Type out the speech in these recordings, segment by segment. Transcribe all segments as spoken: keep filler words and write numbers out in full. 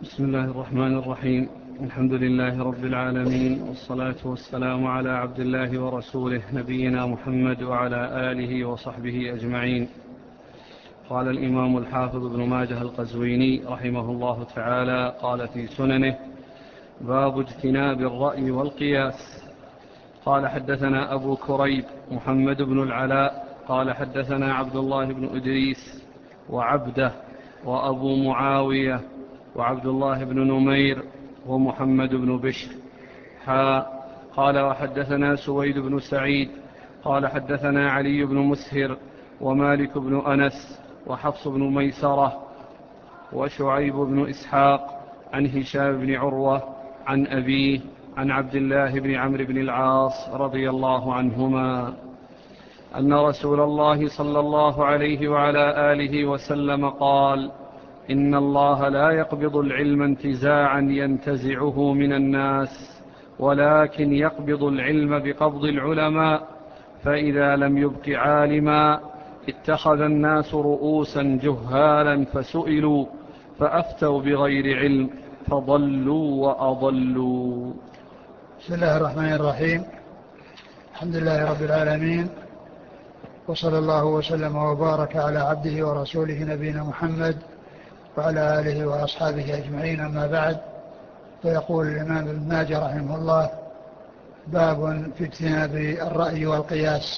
بسم الله الرحمن الرحيم. الحمد لله رب العالمين، والصلاة والسلام على عبد الله ورسوله نبينا محمد وعلى آله وصحبه أجمعين. قال الإمام الحافظ ابن ماجه القزويني رحمه الله تعالى قال في سننه: باب اجتناب الرأي والقياس. قال حدثنا أبو كريب محمد بن العلاء قال حدثنا عبد الله بن إدريس وعبده وأبو معاوية وعبد الله بن نمير ومحمد بن بشر حا قال وحدثنا سويد بن سعيد قال حدثنا علي بن مسهر ومالك بن أنس وحفص بن ميسرة وشعيب بن إسحاق عن هشام بن عروة عن أبيه عن عبد الله بن عمرو بن العاص رضي الله عنهما أن رسول الله صلى الله عليه وعلى آله وسلم قال: إن الله لا يقبض العلم انتزاعا ينتزعه من الناس، ولكن يقبض العلم بقبض العلماء، فإذا لم يبق عالما اتخذ الناس رؤوسا جهالا فسئلوا فأفتوا بغير علم فضلوا وأضلوا. بسم الله الرحمن الرحيم. الحمد لله رب العالمين، وصلى الله وسلم وبارك على عبده ورسوله نبينا محمد وعلى آله وأصحابه أجمعين، أما بعد. فيقول الإمام ابن ماجه رحمه الله: باب في اجتناب الرأي والقياس.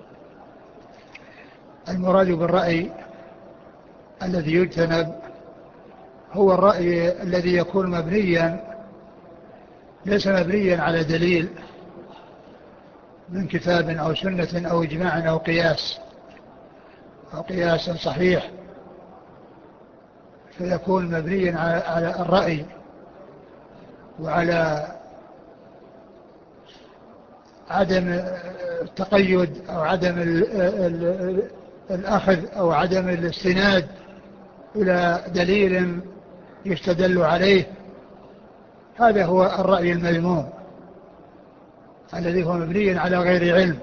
المراد بالرأي الذي يجتنب هو الرأي الذي يكون مبنيا ليس مبنيا على دليل من كتاب أو سنة أو إجماع أو قياس أو قياس صحيح، فيكون مبنيا على الرأي وعلى عدم التقيد أو عدم الأخذ أو عدم الاستناد إلى دليل يستدل عليه. هذا هو الرأي المذموم الذي هو مبني على غير علم.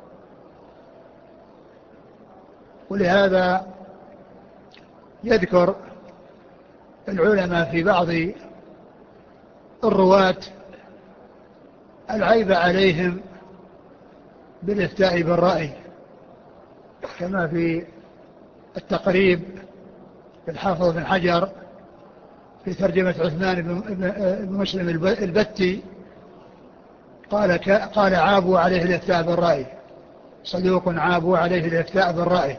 ولهذا يذكر العلماء في بعض الرواة العيب عليهم بالافتاء بالرأي، كما في التقريب للحافظ بن حجر في ترجمة عثمان بن مسلم البتي قال قال عابوا عليه الافتاء بالرأي، صدوق عابوا عليه الافتاء بالرأي،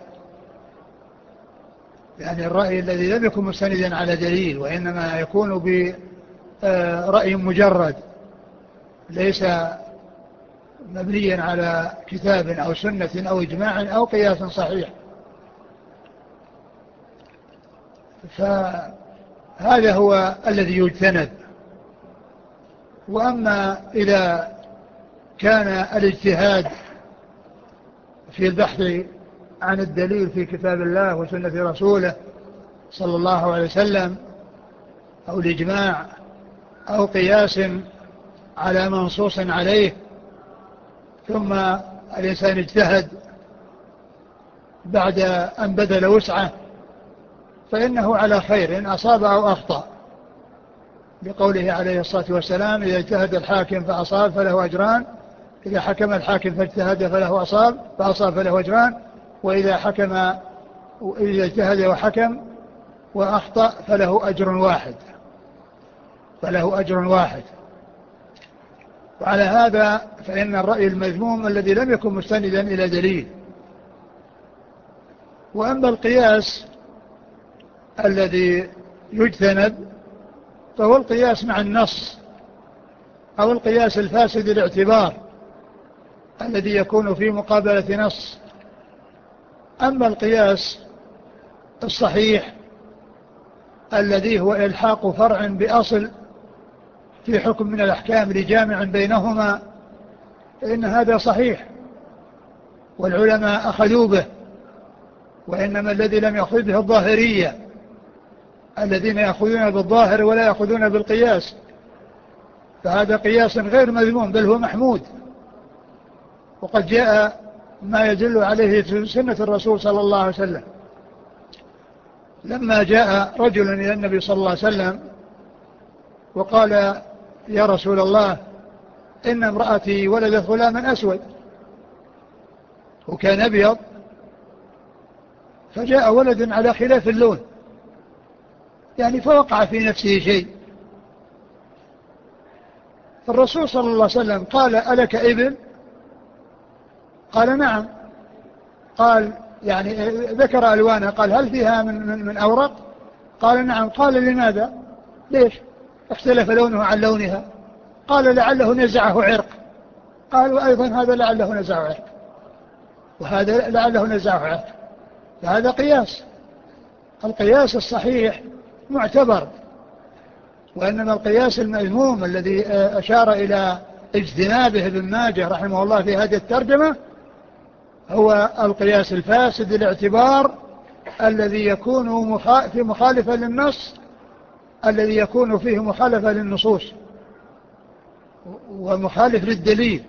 يعني الرأي الذي لم يكن مستندا على دليل، وإنما يكون برأي مجرد ليس مبنيا على كتاب أو سنة أو إجماع أو قياس صحيح. فهذا هو الذي يجتنب. وأما إذا كان الاجتهاد في البحث عن الدليل في كتاب الله وسنة رسوله صلى الله عليه وسلم أو الإجماع أو قياس على منصوص عليه، ثم الإنسان اجتهد بعد أن بذل وسعه، فإنه على خير إن أصاب أو أخطأ، بقوله عليه الصلاة والسلام: إذا اجتهد الحاكم فأصاب فله أجران، إذا حكم الحاكم فاجتهد فله أصاب فأصاب فله أجران، وإذا حكم إذا اجتهد وحكم وأخطأ فله أجر واحد فله أجر واحد. وعلى هذا فإن الرأي المذموم الذي لم يكن مستندا إلى دليل. وأما القياس الذي يجتنب فهو القياس مع النص أو القياس الفاسد الاعتبار الذي يكون في مقابلة نص. أما القياس الصحيح الذي هو إلحاق فرع بأصل في حكم من الأحكام لجامع بينهما، فإن هذا صحيح والعلماء أخذوا به، وإنما الذي لم يأخذ به الظاهرية الذين يأخذون بالظاهر ولا يأخذون بالقياس، فهذا قياس غير مذموم بل هو محمود. وقد جاء ما يدل عليه سنة الرسول صلى الله عليه وسلم لما جاء رجل إلى النبي صلى الله عليه وسلم وقال يا رسول الله إن امرأتي ولدت غلاما أسود وكان أبيض، فجاء ولد على خلاف اللون، يعني فوقع في نفسه شيء. الرسول صلى الله عليه وسلم قال ألك ابن؟ قال نعم. قال يعني ذكر ألوانها، قال هل فيها من, من, من أورق؟ قال نعم. قال لماذا؟ ليش اختلف لونه عن لونها؟ قال لعله نزعه عرق. قال وأيضا هذا لعله نزعه عرق، وهذا لعله نزعه عرق. فهذا قياس. القياس الصحيح معتبر، وإنما القياس المذموم الذي أشار إلى اجتنابه ابن ماجه رحمه الله في هذه الترجمة هو القياس الفاسد الاعتبار الذي يكون في مخالفة للنص، الذي يكون فيه مخالفة للنصوص ومخالف للدليل.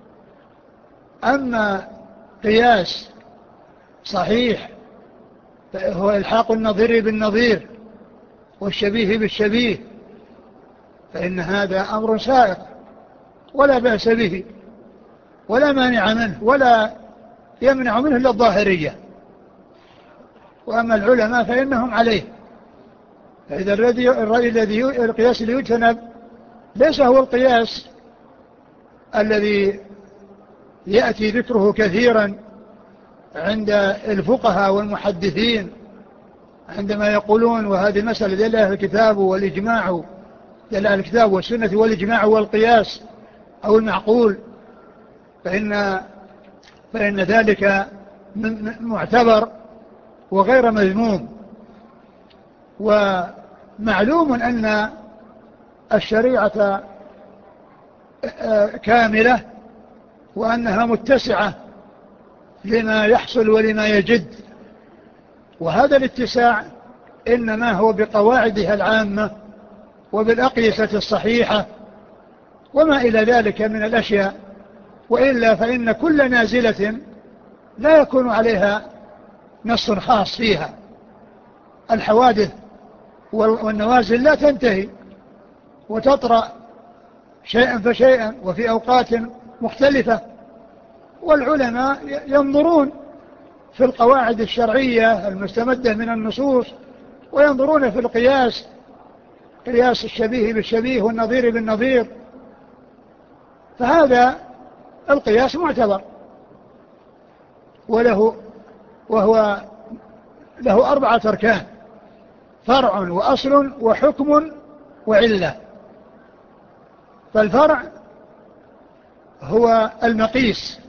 أما قياس صحيح هو إلحاق النظير بالنظير والشبيه بالشبيه، فإن هذا أمر سائغ ولا بأس به ولا مانع منه ولا يمنع منه إلا الظاهرية. وأما العلماء فإنهم عليه. فإذا الذي الذي القياس اللي يجتنب ليس هو القياس الذي يأتي ذكره كثيرا عند الفقهاء والمحدثين عندما يقولون وهذه المسألة دل عليها الكتاب والإجماع، دل على الكتاب والسنة والإجماع والقياس أو المعقول، فإن فإن ذلك معتبر وغير مذموم. ومعلوم أن الشريعة كاملة وأنها متسعة لما يحصل ولما يجد، وهذا الاتساع إنما هو بقواعدها العامة وبالأقيسة الصحيحة وما إلى ذلك من الأشياء، وإلا فإن كل نازلة لا يكون عليها نص خاص فيها. الحوادث والنوازل لا تنتهي وتطرأ شيئا فشيئا وفي أوقات مختلفة، والعلماء ينظرون في القواعد الشرعية المستمدة من النصوص وينظرون في القياس، قياس الشبيه بالشبيه والنظير بالنظير، فهذا القياس معتبر وله وهو له أربعة أركان: فرع وأصل وحكم وعلة. فالفرع هو المقيس،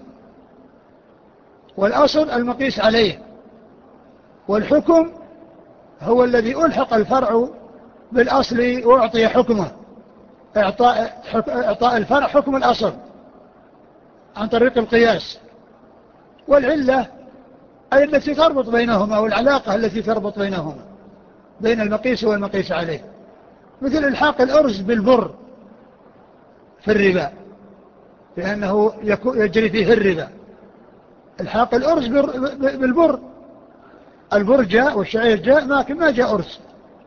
والأصل المقيس عليه، والحكم هو الذي ألحق الفرع بالأصل وأعطي حكمه، إعطاء, إعطاء الفرع حكم الأصل عن طريق القياس. والعلة أي التي تربط بينهما والعلاقة التي تربط بينهما بين المقيس والمقيس عليه، مثل إلحاق الأرز بالبر في الربا، لأنه يجري فيه الربا. إلحاق الأرز بالبر، البر جاء والشعير جاء لكن ما جاء أرز،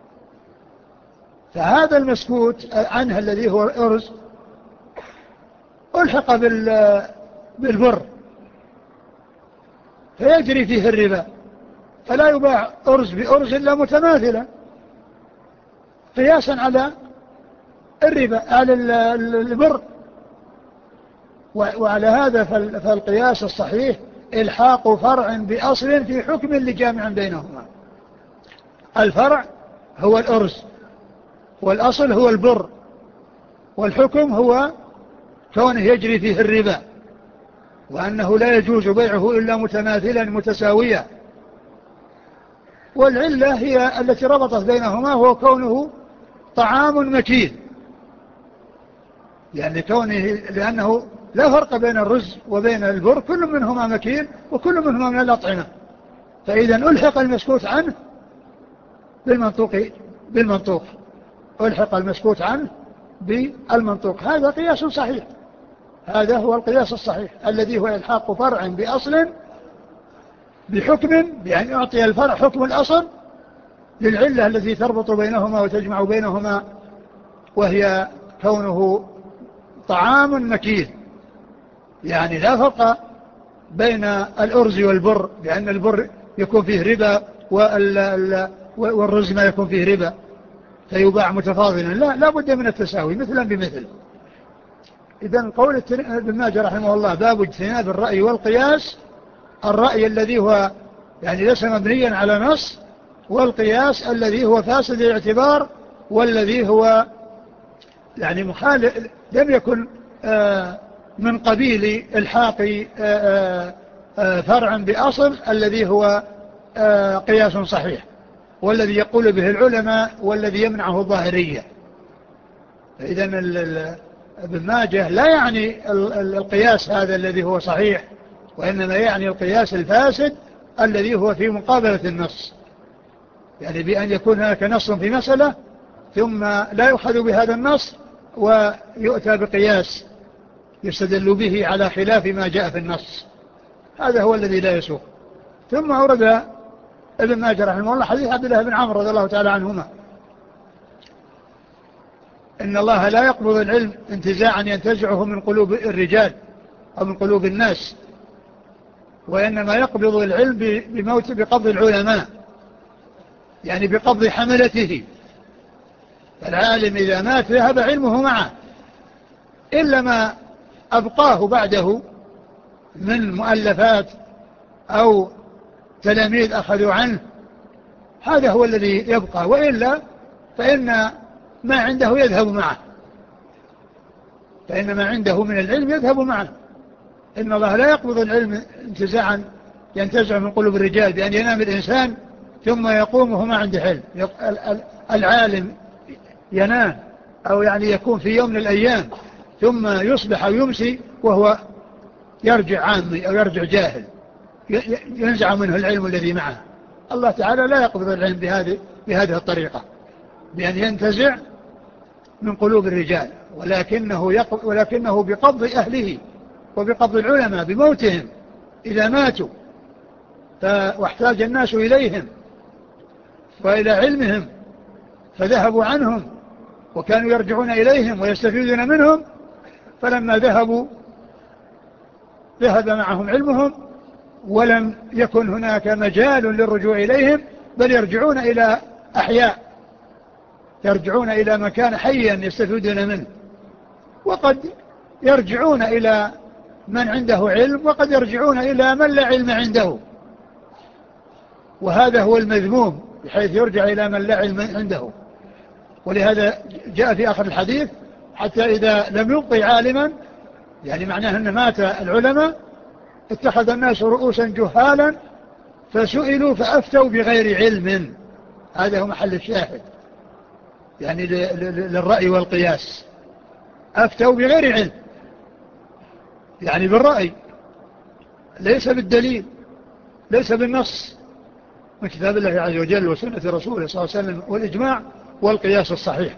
فهذا المسكوت عنه الذي هو الأرز ألحق بالبر فيجري فيه الربا، فلا يباع أرز بأرز إلا متماثلا قياسا على الربا على البر. وعلى هذا فالقياس الصحيح إلحاق فرع بأصل في حكم لجامع بينهما. الفرع هو الأرز، والأصل هو البر، والحكم هو كونه يجري فيه الربا، وأنه لا يجوز بيعه إلا متماثلا متساويا. والعلة هي التي ربطت بينهما هو كونه طعام مكيل، يعني كونه لأنه لا فرق بين الرز وبين البر، كل منهما مكيل وكل منهما من الأطعمة، فإذا ألحق المسكوت عنه بالمنطوق بالمنطوق ألحق المسكوت عنه بالمنطوق. هذا قياس صحيح، هذا هو القياس الصحيح الذي هو إلحاق فرع بأصل بحكم، بأن يعطي الفرع حكم الأصل للعلة التي تربط بينهما وتجمع بينهما وهي كونه طعام مكيل، يعني لا فرق بين الأرز والبر، لأن البر يكون فيه ربا والرز ما يكون فيه ربا فيباع متفاضلا، لا لا بد من التساوي مثلا بمثل. إذن قول ابن ماجه رحمه الله باب اجتناب الرأي والقياس، الرأي الذي هو يعني ليس مبنيا على نص، والقياس الذي هو فاسد الاعتبار والذي هو يعني مخالف، لم يكن آه من قبيل الحاق آه آه فرعا بأصل الذي هو آه قياس صحيح، والذي يقول به العلماء والذي يمنعه الظاهرية. إذن ابن ماجه لا يعني القياس هذا الذي هو صحيح، وإنما يعني القياس الفاسد الذي هو في مقابلة النص، يعني بأن يكون هناك نص في مسألة ثم لا يؤخذ بهذا النص ويؤتى بقياس يستدل به على خلاف ما جاء في النص، هذا هو الذي لا يسوق. ثم أورد ابن ماجه رحمه الله حديث عبد الله بن عمرو رضي الله تعالى عنهما إن الله لا يقبض العلم انتزاعا ينتزعه من قلوب الرجال أو من قلوب الناس، وإنما يقبض العلم بموت بقبض العلماء، يعني بقبض حملته. العالم إذا مات ذهب علمه معه إلا ما أبقاه بعده من مؤلفات أو تلاميذ أخذوا عنه، هذا هو الذي يبقى، وإلا فإن ما عنده يذهب معه، فإن ما عنده من العلم يذهب معه. إن الله لا يقبض العلم انتزاعا ينتزع من قلوب الرجال بأن ينام الإنسان ثم يقوم وهو ما عنده علم. العالم ينام أو يعني يكون في يوم من الأيام ثم يصبح أو يمسي وهو يرجع عامي أو يرجع جاهل، ينزع منه العلم الذي معه. الله تعالى لا يقبض العلم بهذه بهذه الطريقة بأن ينتزع من قلوب الرجال، ولكنه, ولكنه بقبض أهله وبقبض العلماء بموتهم إذا ماتوا واحتاج الناس إليهم وإلى علمهم فذهبوا عنهم وكانوا يرجعون إليهم ويستفيدون منهم، فلما ذهبوا ذهب معهم علمهم ولم يكن هناك مجال للرجوع إليهم، بل يرجعون إلى أحياء، يرجعون إلى مكان حيا يستفيدون منه، وقد يرجعون إلى من عنده علم وقد يرجعون إلى من لا علم عنده، وهذا هو المذموم بحيث يرجع إلى من لا علم عنده. ولهذا جاء في آخر الحديث حتى إذا لم يبقي عالما، يعني معناه أن مات العلماء اتخذ الناس رؤوسا جهالا فسئلوا فأفتوا بغير علم. هذا هو محل الشاهد، يعني للرأي والقياس، أفتوا بغير علم، يعني بالرأي ليس بالدليل، ليس بالنص من كتاب الله عز وجل وسنة رسوله صلى الله عليه وسلم والإجماع والقياس الصحيح.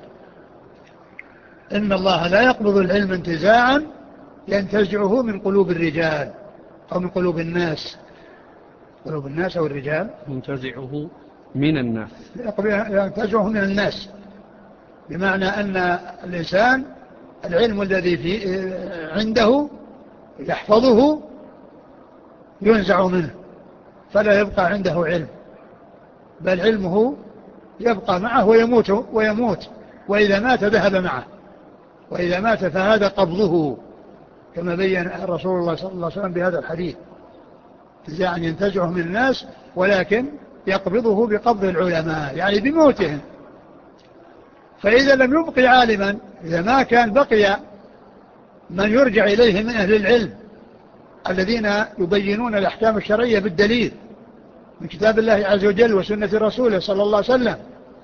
إن الله لا يقبض العلم انتزاعا ينتزعه من قلوب الرجال أو من قلوب الناس، قلوب الناس أو الرجال، ينتزعه من الناس، ينتزعه من الناس، بمعنى أن الإنسان العلم الذي في عنده يحفظه ينزع منه فلا يبقى عنده علم، بل علمه يبقى معه ويموت ويموت وإذا مات ذهب معه، وإذا مات فهذا قبضه كما بين رسول الله صلى الله عليه وسلم بهذا الحديث، انتزاعا ينتزعه من الناس ولكن يقبضه بقبض العلماء يعني بموتهم. فإذا لم يبقي عالما، إذا ما كان بقي من يرجع إليه من أهل العلم الذين يبينون الأحكام الشرعية بالدليل من كتاب الله عز وجل وسنة رسوله صلى الله عليه وسلم،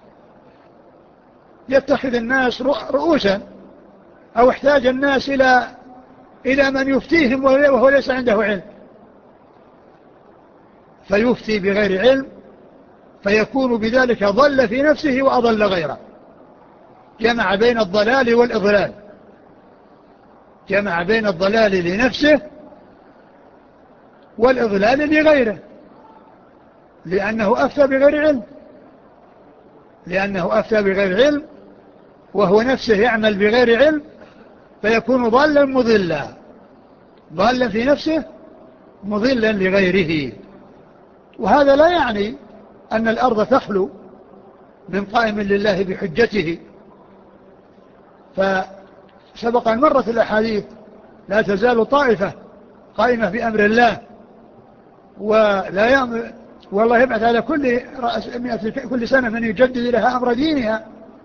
يتخذ الناس رؤوسا أو احتاج الناس إلى إلى من يفتيهم وهو ليس عنده علم، فيفتي بغير علم فيكون بذلك ضل في نفسه وأضل غيره، جمع بين الضلال والإضلال، جمع بين الضلال لنفسه والإضلال لغيره، لأنه أفتى بغير علم، لأنه أفتى بغير علم وهو نفسه يعمل بغير علم فيكون ضالا مضلا، ضالا في نفسه مضلا لغيره. وهذا لا يعني أن الأرض تخلو من قائم لله بحجته، فسبق أن مرت الأحاديث لا تزال طائفة قائمة بأمر الله، ولا يأمر والله يبعث على كل كل سنة من يجدد لها أمر دينها،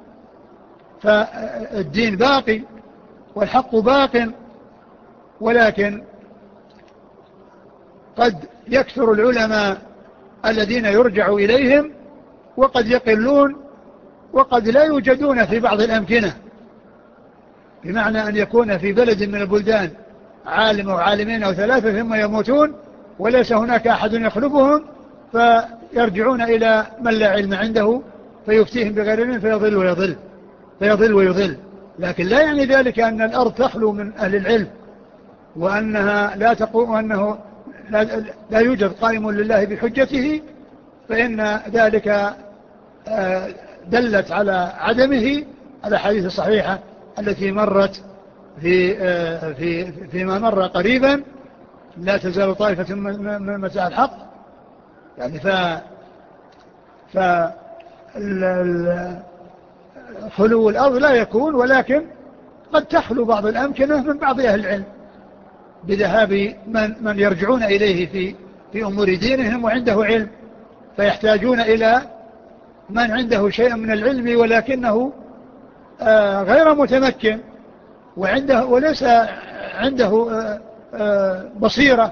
فالدين باقي والحق باق، ولكن قد يكثر العلماء الذين يرجع إليهم وقد يقلون، وقد لا يوجدون في بعض الأمكنة، بمعنى أن يكون في بلد من البلدان عالم أو عالمين أو ثلاثة ثم يموتون وليس هناك أحد يخلفهم، فيرجعون إلى من لا علم عنده فيفتيهم بغير علم فيضل ويضل فيضل ويضل. لكن لا يعني ذلك أن الأرض تخلو من أهل العلم، وأنها لا تقوم، وأنه لا, لا يوجد قائم لله بحجته، فإن ذلك دلت على عدمه الأحاديث الصحيحة التي مرت في في فيما مر قريبا: لا تزال طائفة من متاع الحق. يعني ف ف خلو الأرض لا يكون، ولكن قد تخلو بعض الأمكنة من بعض أهل العلم بذهاب من, من يرجعون إليه في, في أمور دينهم وعنده علم، فيحتاجون إلى من عنده شيء من العلم ولكنه آه غير متمكن وعنده وليس عنده آه آه بصيرة،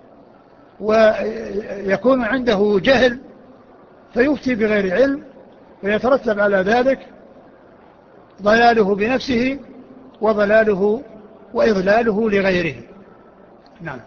ويكون عنده جهل فيفتي بغير علم، فيترتب على ذلك ضلاله بنفسه وضلاله وإضلاله لغيره. نعم.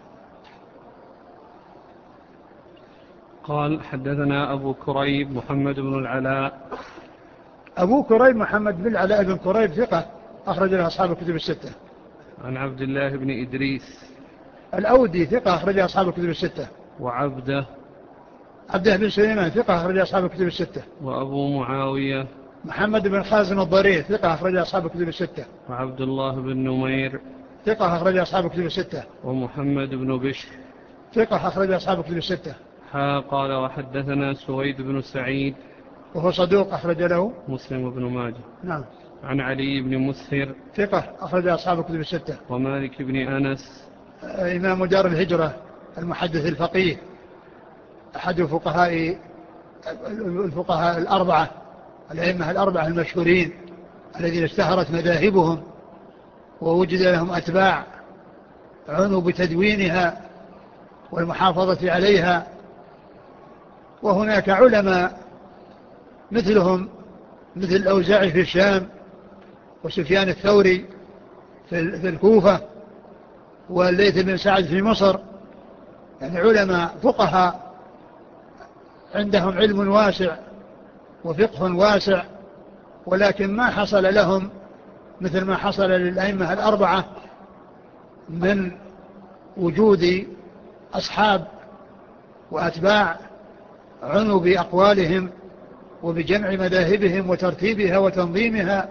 قال: حدثنا أبو كريب محمد بن العلاء. أبو كريب محمد بن العلاء بن كريب ثقة أخرج له أصحاب الكتب الستة. عن عبد الله بن إدريس الأودي ثقة أخرج له أصحاب الكتب الستة. وعبده عبده بن سليمان ثقة أخرج له أصحاب الكتب الستة. وأبو معاوية محمد بن خازم الضرير ثقة أخرج له أصحاب الكتب الستة. وعبد الله بن نمير ثقة أخرج له أصحاب الكتب الستة. ومحمد بن بشر ثقة أخرج له أصحاب الكتب الستة. ها قال: وحدثنا سويد بن سعيد وهو صدوق أخرج له مسلم بن ماجه. نعم. عن علي بن مسهر ثقة أخرج له أصحاب الكتب الستة. ومالك بن أنس إمام دار الهجرة المحدث الفقيه أحد فقهاء الفقهاء الأربعة الأئمة الأربعة المشهورين الذين اشتهرت مذاهبهم ووجد لهم أتباع عنوا بتدوينها والمحافظة عليها. وهناك علماء مثلهم مثل الأوزاعي في الشام وسفيان الثوري في الكوفة والليث بن سعد في مصر، يعني علماء فقهاء عندهم علم واسع وفقه واسع، ولكن ما حصل لهم مثل ما حصل للأئمة الأربعة من وجود أصحاب وأتباع عنوا بأقوالهم وبجمع مذاهبهم وترتيبها وتنظيمها.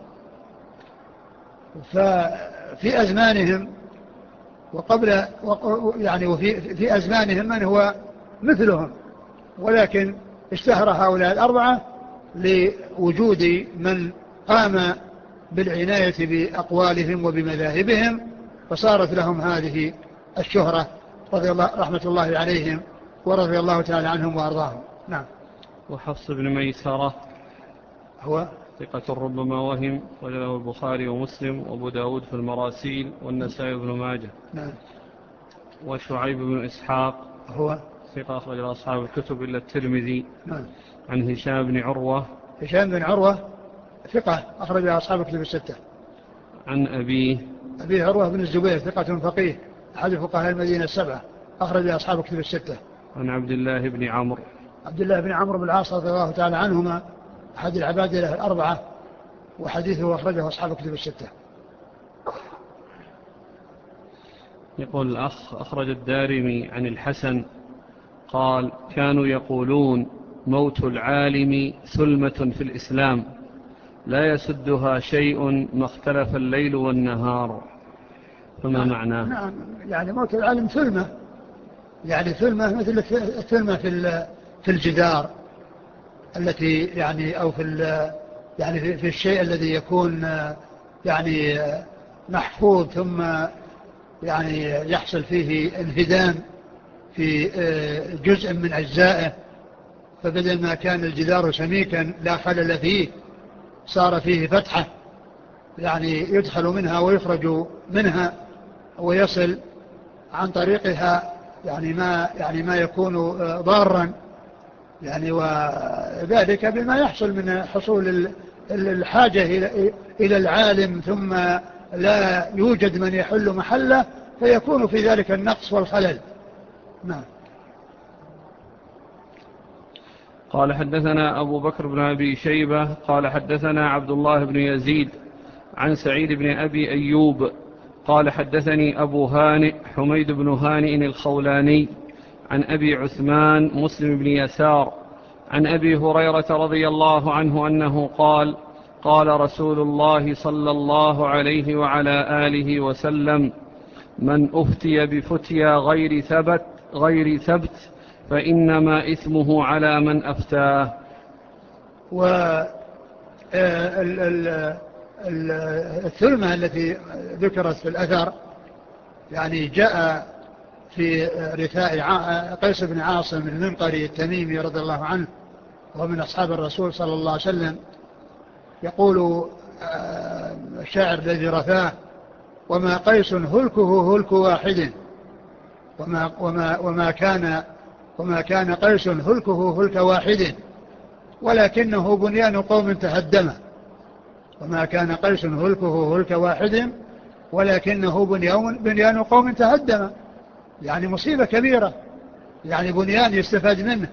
ففي أزمانهم وقبل يعني وفي في أزمانهم من هو مثلهم، ولكن اشتهر هؤلاء الأربعة لوجود من قام بالعناية بأقوالهم وبمذاهبهم، فصارت لهم هذه الشهرة رضي الله رحمة الله عليهم ورضي الله تعالى عنهم وأرضاهم. نعم. وحفص بن ميسرة هو ثقة ربما وهم، وله البخاري ومسلم وابو داود في المراسيل والنسائي بن ماجه. نعم. وشعيب بن إسحاق هو ثقة أخرج أصحاب الكتب إلا الترمذي. نعم. عن هشام بن عروة هشام بن عروة ثقة أخرج أصحاب الكتب الستة. عن أبيه أبي عروة بن الزبير ثقة فقيه أحد فقهاء المدينة السبعة أخرج أصحاب الكتب الستة. عن عبد الله بن عمرو عبد الله بن عمرو بن العاص رضي الله تعالى عنهما أحد العبادلة الأربعة، وحديثه أخرجه أصحاب الكتب الستة. يقول الأخ: أخرج الدارمي عن الحسن قال: كانوا يقولون موت العالم ثلمة في الإسلام، لا يسدها شيء ما اختلف الليل والنهار، فما نعم معناه؟ نعم يعني موت العالم ثلمة، يعني ثلمة مثل الثلمة في في الجدار التي يعني أو في يعني في الشيء الذي يكون يعني محفوظ ثم يعني يحصل فيه انهدام في جزء من أجزائه، فبدل ما كان الجدار سميكا لا خلل فيه صار فيه فتحة يعني يدخل منها ويخرج منها ويصل عن طريقها يعني ما يعني ما يكون ضارا، يعني وذلك بما يحصل من حصول الحاجة إلى العالم ثم لا يوجد من يحل محله فيكون في ذلك النقص والخلل. نعم. قال حدثنا أبو بكر بن أبي شيبة قال حدثنا عبد الله بن يزيد عن سعيد بن أبي أيوب قال حدثني أبو هانئ حميد بن هانئ الخولاني عن أبي عثمان مسلم بن يسار عن أبي هريرة رضي الله عنه أنه قال قال رسول الله صلى الله عليه وعلى آله وسلم من أفتي بفتيا غير ثبت غير ثبت فإنما إثمه على من أفتاه. والثلمة التي ذكرت في الأثر يعني جاء في رثاء قيس بن عاصم المنقري التميمي رضي الله عنه ومن أصحاب الرسول صلى الله عليه وسلم، يقول الشاعر الذي رثاه: وما قيس هلكه هلك واحد وما, وما, وما, كان وما كان قيس هلكه هلك واحد ولكنه بنيان قوم تهدم. وما كان قيس هلكه هلك واحد ولكنه بنيان, بنيان قوم تهدم، يعني مصيبة كبيرة، يعني بنيان يستفاد منه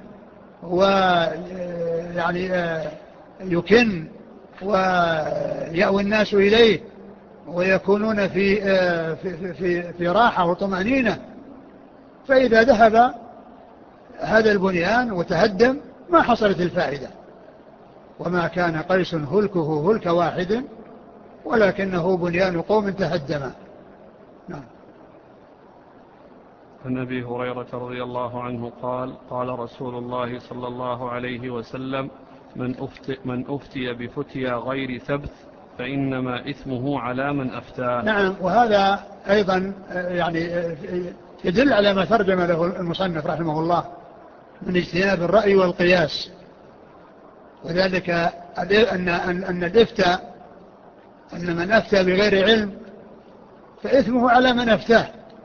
ويعني يكن ويأوي الناس إليه ويكونون في, في, في, في راحة وطمأنينة، فإذا ذهب هذا البنيان وتهدم ما حصلت الفائدة. وما كان قيس هلكه هلك واحد ولكنه بنيان قوم تهدم. نعم. عن أبي هريرة رضي الله عنه قال قال رسول الله صلى الله عليه وسلم من أفتي, من أفتي بفتيا غير ثبت فإنما إثمه على من أفتاه. نعم. وهذا أيضا يعني يدل على ما ترجم له المصنف رحمه الله من اجتناب الرأي والقياس، وذلك أن, أن الإفتاء أن من أفتى بغير علم فإثمه على من أفتاه،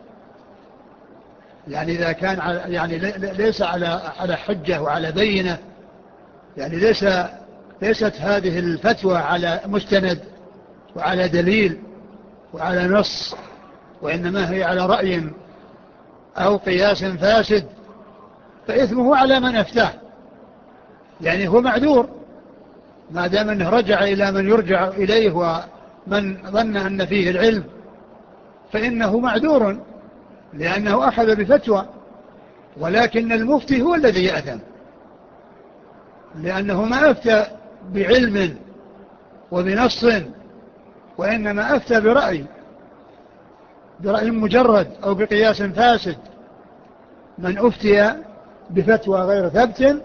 يعني إذا كان يعني ليس على على حجة وعلى بينة، يعني ليس ليست هذه الفتوى على مستند وعلى دليل وعلى نص، وإنما هي على رأي أو قياس فاسد، فإثمه على من أفتاه، يعني هو معذور ما دام أنه رجع إلى من يرجع إليه ومن ظن أن فيه العلم، فإنه معذور لأنه أخذ بفتوى، ولكن المفتي هو الذي يأثم لأنه ما أفتى بعلم وبنص، وإنما أفتى برأي برأي مجرد أو بقياس فاسد. من أفتي بفتوى غير ثبت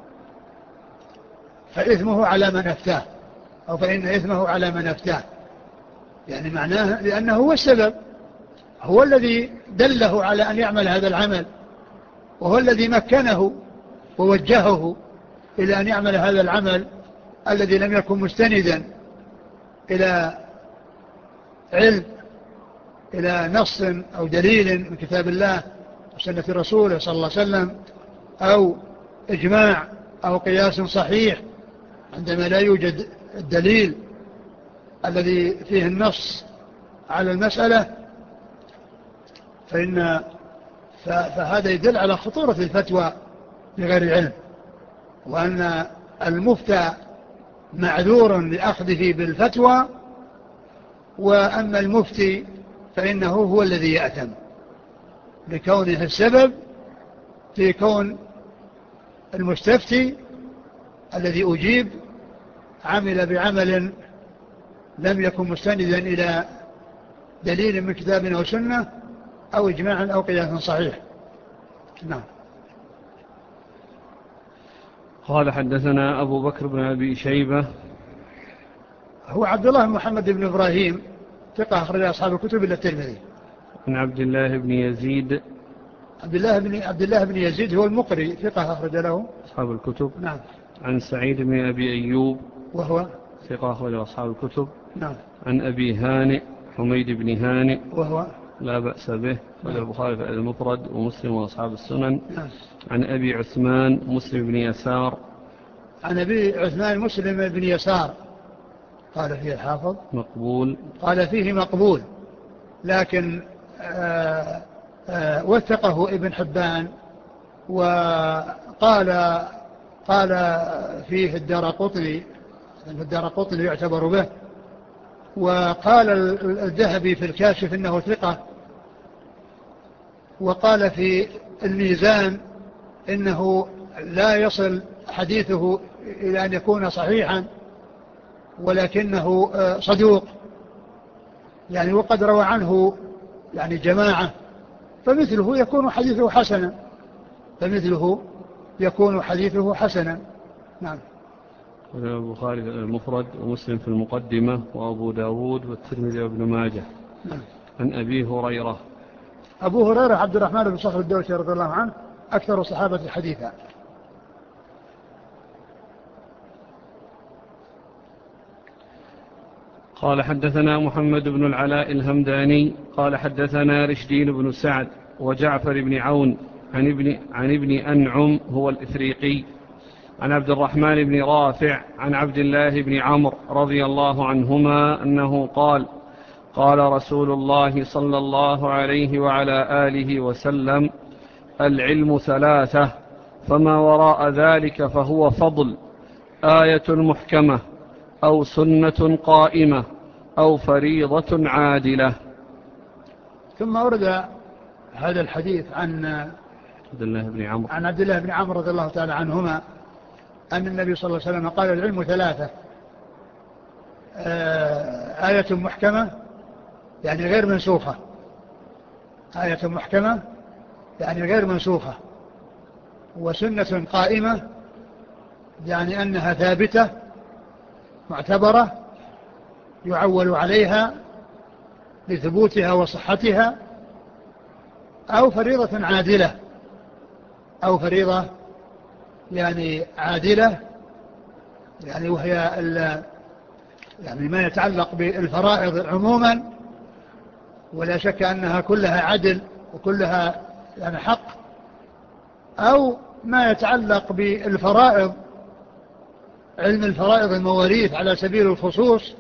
فإثمه على من أفتاه، أو فإن إثمه على من أفتاه، يعني معناه لأنه هو السبب، هو الذي دله على أن يعمل هذا العمل، وهو الذي مكنه ووجهه إلى أن يعمل هذا العمل الذي لم يكن مستندا إلى علم، إلى نص أو دليل من كتاب الله وسنة رسوله صلى الله عليه وسلم، أو إجماع أو قياس صحيح، عندما لا يوجد الدليل الذي فيه النص على المسألة، فإن فهذا يدل على خطورة الفتوى بغير علم، وأن المفتى معذور لأخذه بالفتوى، وأما المفتي فإنه هو الذي يأثم لكونه السبب في كون المستفتي الذي أجيب عمل بعمل لم يكن مستندا إلى دليل من كتاب أو سنة أو إجماع أو قياس صحيح. نعم. قال حدثنا أبو بكر بن أبي شيبة هو عبد الله بن محمد بن إبراهيم ثقة أخرج أصحاب الكتب إلا الترمذي. عن عبد الله بن يزيد عبد الله بن عبد الله بن يزيد هو المقري ثقة أخرج له أصحاب الكتب. نعم. عن سعيد بن أبي أيوب وهو ثقة أخرج أصحاب الكتب. نعم. عن أبي هانئ حميد بن هانئ وهو لا بأس به أخرج البخاري في المفرد ومسلم وأصحاب السنن. نعم. عن أبي عثمان مسلم بن يسار عن أبي عثمان مسلم بن يسار قال فيه الحافظ مقبول. قال فيه مقبول لكن آآ آآ وثقه ابن حبان وقال قال فيه الدارقطني الدارقطني يعتبر به، وقال الذهبي في الكاشف إنه ثقة، وقال في الميزان إنه لا يصل حديثه إلى أن يكون صحيحا ولكنه صدوق يعني، وقد روى عنه يعني جماعة فمثله يكون حديثه حسنا فمثله يكون حديثه حسنا. نعم. البخاري في المفرد ومسلم في المقدمة وأبو داود والترمذي وابن ماجه. نعم. عن أبي هريرة أبو هريرة عبد الرحمن بن صخر الدوسي رضي الله عنه أكثر الصحابة حديثا. قال حدثنا محمد بن العلاء الهمداني قال حدثنا رشدين بن سعد وجعفر بن عون عن ابن, عن ابن أنعم هو الإفريقي عن عبد الرحمن بن رافع عن عبد الله بن عمرو رضي الله عنهما أنه قال قال رسول الله صلى الله عليه وعلى آله وسلم العلم ثلاثة فما وراء ذلك فهو فضل آية محكمة أو سنة قائمة أو فريضة عادلة. ثم ورد هذا الحديث عن عبد الله بن عمرو عن عبد الله بن عمرو رضي الله تعالى عنهما أن النبي صلى الله عليه وسلم قال العلم ثلاثة آية محكمة يعني غير منسوخة آية محكمة يعني غير منسوخة وسنة قائمة يعني أنها ثابتة معتبرة يعول عليها لثبوتها وصحتها أو فريضة عادلة أو فريضة يعني عادلة يعني وهي يعني ما يتعلق بالفرائض عموما ولا شك أنها كلها عدل وكلها يعني حق، أو ما يتعلق بالفرائض علم الفرائض المواريث على سبيل الخصوص،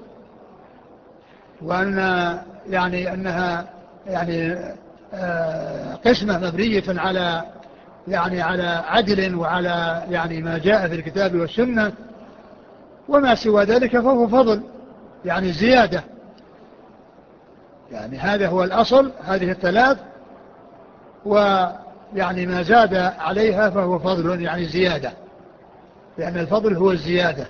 وأن يعني أنها يعني قسمة مبنية على يعني على عدل وعلى يعني ما جاء في الكتاب والسنة، وما سوى ذلك فهو فضل يعني زيادة، يعني هذا هو الأصل هذه الثلاث، ويعني ما زاد عليها فهو فضل يعني زيادة، لأن الفضل هو الزيادة.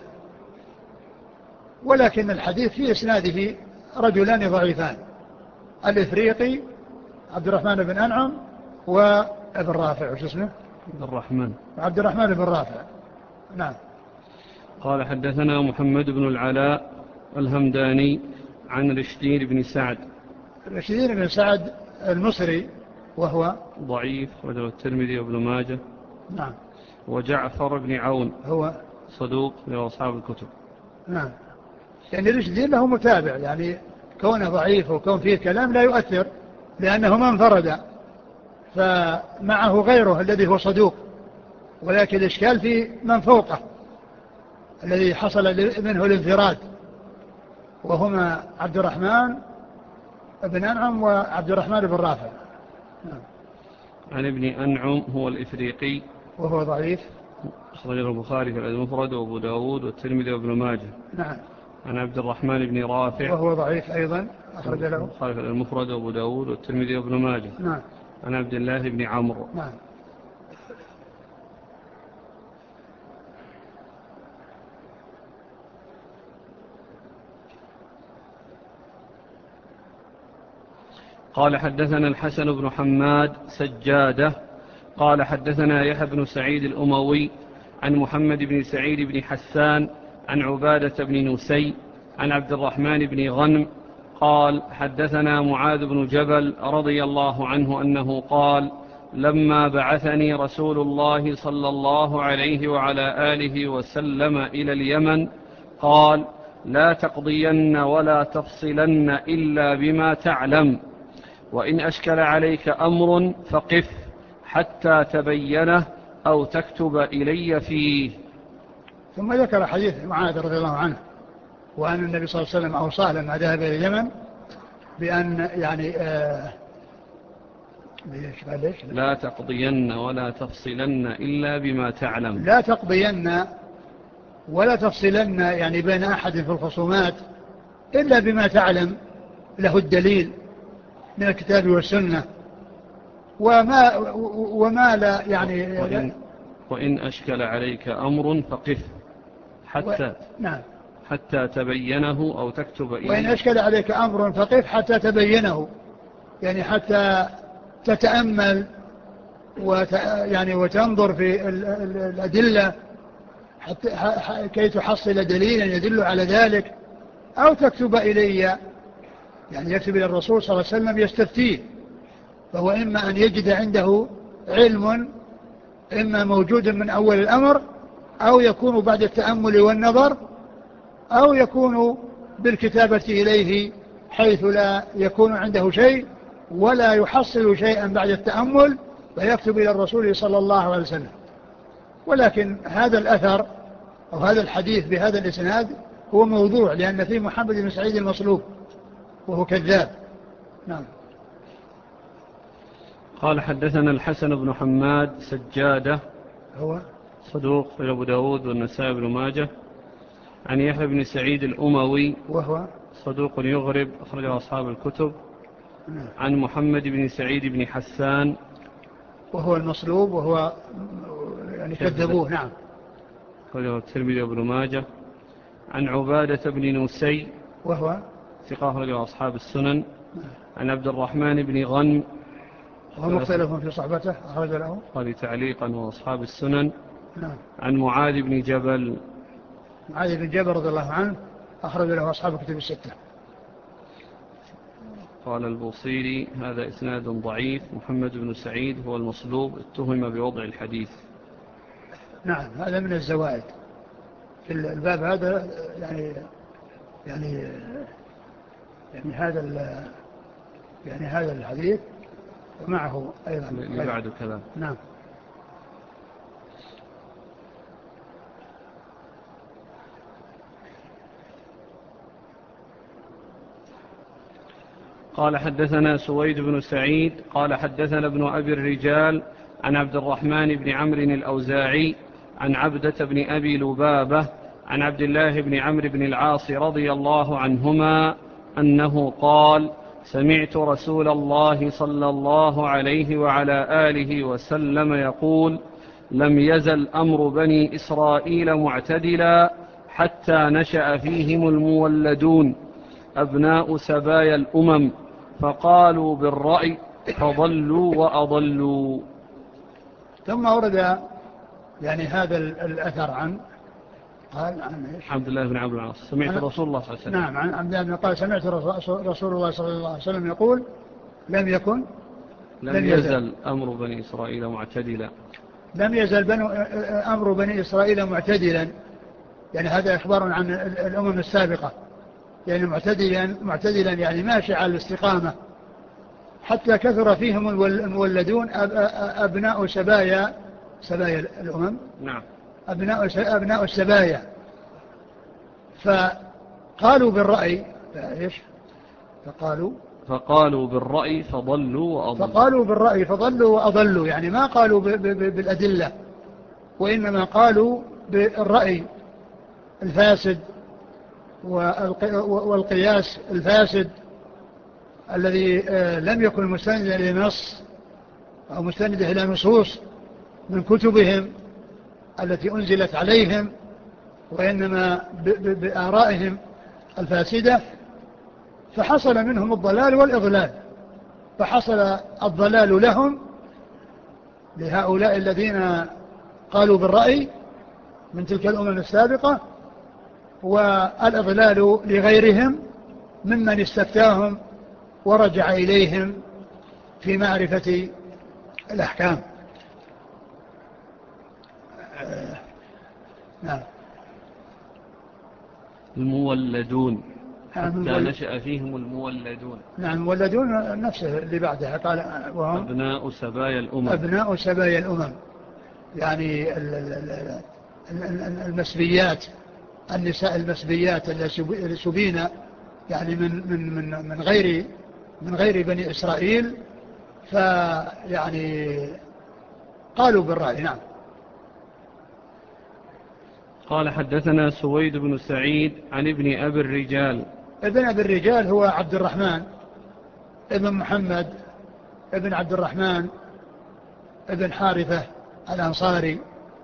ولكن الحديث في إسناده رجلان ضعيفان، الإفريقي عبد الرحمن بن أنعم وابن رافع وش اسمه عبد الرحمن عبد الرحمن بن رافع. نعم. قال حدثنا محمد بن العلاء الهمداني عن رشدين بن سعد رشدين بن سعد المصري وهو ضعيف وله الترمذي وابن ماجه. نعم. وجعفر بن عون هو صدوق لأصحاب الكتب. نعم. يعني رشدين له متابع، يعني كونه ضعيف وكون فيه كلام لا يؤثر لأنه ما انفرد، فمعه غيره الذي هو صدوق، ولكن الإشكال في من فوقه الذي حصل منه الانفراد، وهما عبد الرحمن بن أنعم وعبد الرحمن بن رافع. نعم. عن ابن أنعم هو الإفريقي وهو ضعيف أخرجه البخاري في المفرد وأبو داود والترمذي وابن ماجه. نعم. عن عبد الرحمن بن رافع وهو ضعيف أيضا أخرج له البخاري في المفرد وأبو داود والترمذي وابن ماجه. نعم. عن عبد الله بن عمرو. نعم. قال حدثنا الحسن بن حماد سجادة قال حدثنا يحيى بن سعيد الأموي عن محمد بن سعيد بن حسان عن عبادة بن نسي عن عبد الرحمن بن غنم قال حدثنا معاذ بن جبل رضي الله عنه أنه قال لما بعثني رسول الله صلى الله عليه وعلى آله وسلم إلى اليمن قال لا تقضين ولا تفصلن إلا بما تعلم وإن أشكل عليك أمر فقف حتى تبينه أو تكتب إلي فيه. ثم ذكر حديث معاذ رضي الله عنه وأن النبي صلى الله عليه وسلم أوصاه لما ذهب إلى اليمن بأن يعني آه لا تقضين ولا تفصلن إلا بما تعلم. لا تقضين ولا تفصلن يعني بين أحد في الخصومات إلا بما تعلم له الدليل من الكتاب والسنة وما, وما لا يعني وإن, وإن أشكل عليك أمر فقف حتى و... نعم حتى تبينه أو تكتب إليه. وإن أشكل عليك أمر فقف حتى تبينه يعني حتى تتأمل وت... يعني وتنظر في ال... ال... الأدلة حتى ح... كي تحصل دليلا يدل على ذلك أو تكتب إلي يعني يكتب إلى الرسول صلى الله عليه وسلم يستفتيه فهو إما أن يجد عنده علم إما موجود من أول الأمر أو يكون بعد التأمل والنظر أو يكون بالكتابة إليه حيث لا يكون عنده شيء ولا يحصل شيئا بعد التأمل فيكتب إلى الرسول صلى الله عليه وسلم. ولكن هذا الأثر أو هذا الحديث بهذا الإسناد هو موضوع لأن فيه محمد بن سعيد المصلوب وهو كذاب. نعم. قال حدثنا الحسن بن حماد سجادة هو صدوق في أبو داود والنسائي بن ماجه عن يحيى بن سعيد الأموي وهو صدوق يغرب أخرجه أصحاب الكتب. نعم. عن محمد بن سعيد بن حسان وهو المصلوب وهو يعني كذبوه. نعم. أخرجه الترمذي وابن ماجه. عن عبادة بن نسي وهو ثقة أخرجه أصحاب السنن. عن عبد الرحمن بن غنم وهو مختلف في صحبته أخرج له قال تعليقا وأصحاب السنن. نعم. عن معاذ بن جبل معاذ بن جبل رضي الله عنه أخرج له أصحاب الكتب الستة. قال البوصيري هذا إسناد ضعيف محمد بن سعيد هو المصلوب اتهم بوضع الحديث. نعم هذا من الزوائد في الباب هذا يعني يعني يعني هذا يعني هذا الحديث ومعه أيضا اللي بعده كذا. نعم. قال حدثنا سويد بن سعيد قال حدثنا ابن أبي الرجال عن عبد الرحمن بن عمرو الأوزاعي عن عبدة بن أبي لبابة عن عبد الله بن عمرو بن العاص رضي الله عنهما أنه قال سمعت رسول الله صلى الله عليه وعلى آله وسلم يقول لم يزل أمر بني إسرائيل معتدلا حتى نشأ فيهم المولدون أبناء سبايا الأمم فقالوا بالرأي فضلوا وأضلوا. ثم ورد يعني هذا الأثر عن قال عن ايش؟ عبد الله بن عمرو بن العاص سمعت رسول الله صلى الله عليه وسلم. نعم عن عبد الله بن قال سمعت رسول الله صلى الله عليه وسلم يقول لم يكن لم, لم يزل, يزل أمر بني إسرائيل معتدلا لم يزل بنو أمر بني إسرائيل معتدلا يعني هذا إخبار عن الأمم السابقة يعني معتدلا معتدلا يعني ماشي على الاستقامة حتى كثر فيهم المولدون أبناء سبايا سبايا الأمم. نعم. أبناء أبناء السبايا فقالوا بالرأي إيش فقالوا فقالوا بالرأي فضلوا وأضلوا فقالوا بالرأي فضلوا وأضلوا يعني ما قالوا ب ب ب بالأدلة وإنما قالوا بالرأي الفاسد والقياس الفاسد الذي لم يكن مستندا إلى نص أو مستندا إلى نصوص من كتبهم التي أنزلت عليهم وإنما بآرائهم الفاسدة فحصل منهم الضلال والإضلال فحصل الضلال لهم لهؤلاء الذين قالوا بالرأي من تلك الأمم السابقة، والإضلال لغيرهم ممن استفتاهم ورجع إليهم في معرفة الأحكام. نعم. المولدون حتى نعم نشأ فيهم المولدون. نعم المولدون نفسه اللي بعدها قال وهم أبناء سبايا الأمم. أبناء سبايا الأمم، يعني المسبيات، النساء المسبيات اللي سبين يعني من من من من غير من غير بني إسرائيل، فيعني قالوا بالرأي. نعم. قال حدثنا سويد بن سعيد عن ابن أبي الرجال. ابن أبي الرجال هو عبد الرحمن ابن محمد ابن عبد الرحمن ابن حارثة الأنصاري،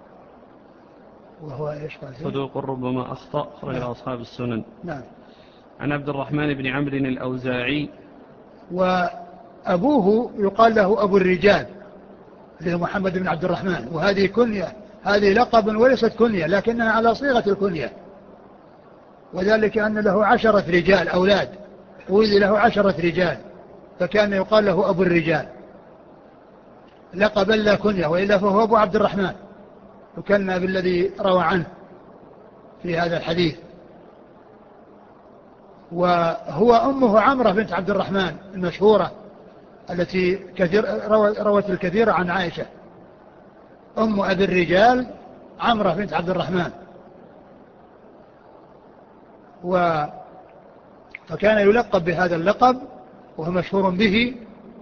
وهو إيش قال؟ صدوق ربما أخطأ، خرج نعم. أصحاب السنن. نعم. عن عبد الرحمن بن عمرو الأوزاعي، وأبوه يقال له أبو الرجال اللي هو محمد بن عبد الرحمن، وهذه كنية، هذه لقب وليست كنية لكنها على صيغة الكنية، وذلك أن له عشرة رجال أولاد، ولد له عشرة رجال فكان يقال له أبو الرجال لقبا لا كنية، وإلا فهو أبو عبد الرحمن يكنى بالذي روى عنه في هذا الحديث. وهو أمه عمرة بنت عبد الرحمن المشهورة التي كثير روت الكثير عن عائشة، أم أبي الرجال عمرة بنت عبد الرحمن. و فكان يلقب بهذا اللقب وهو مشهور به.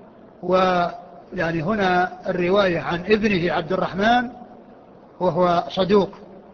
ويعني هنا الرواية عن ابنه عبد الرحمن وهو صدوق.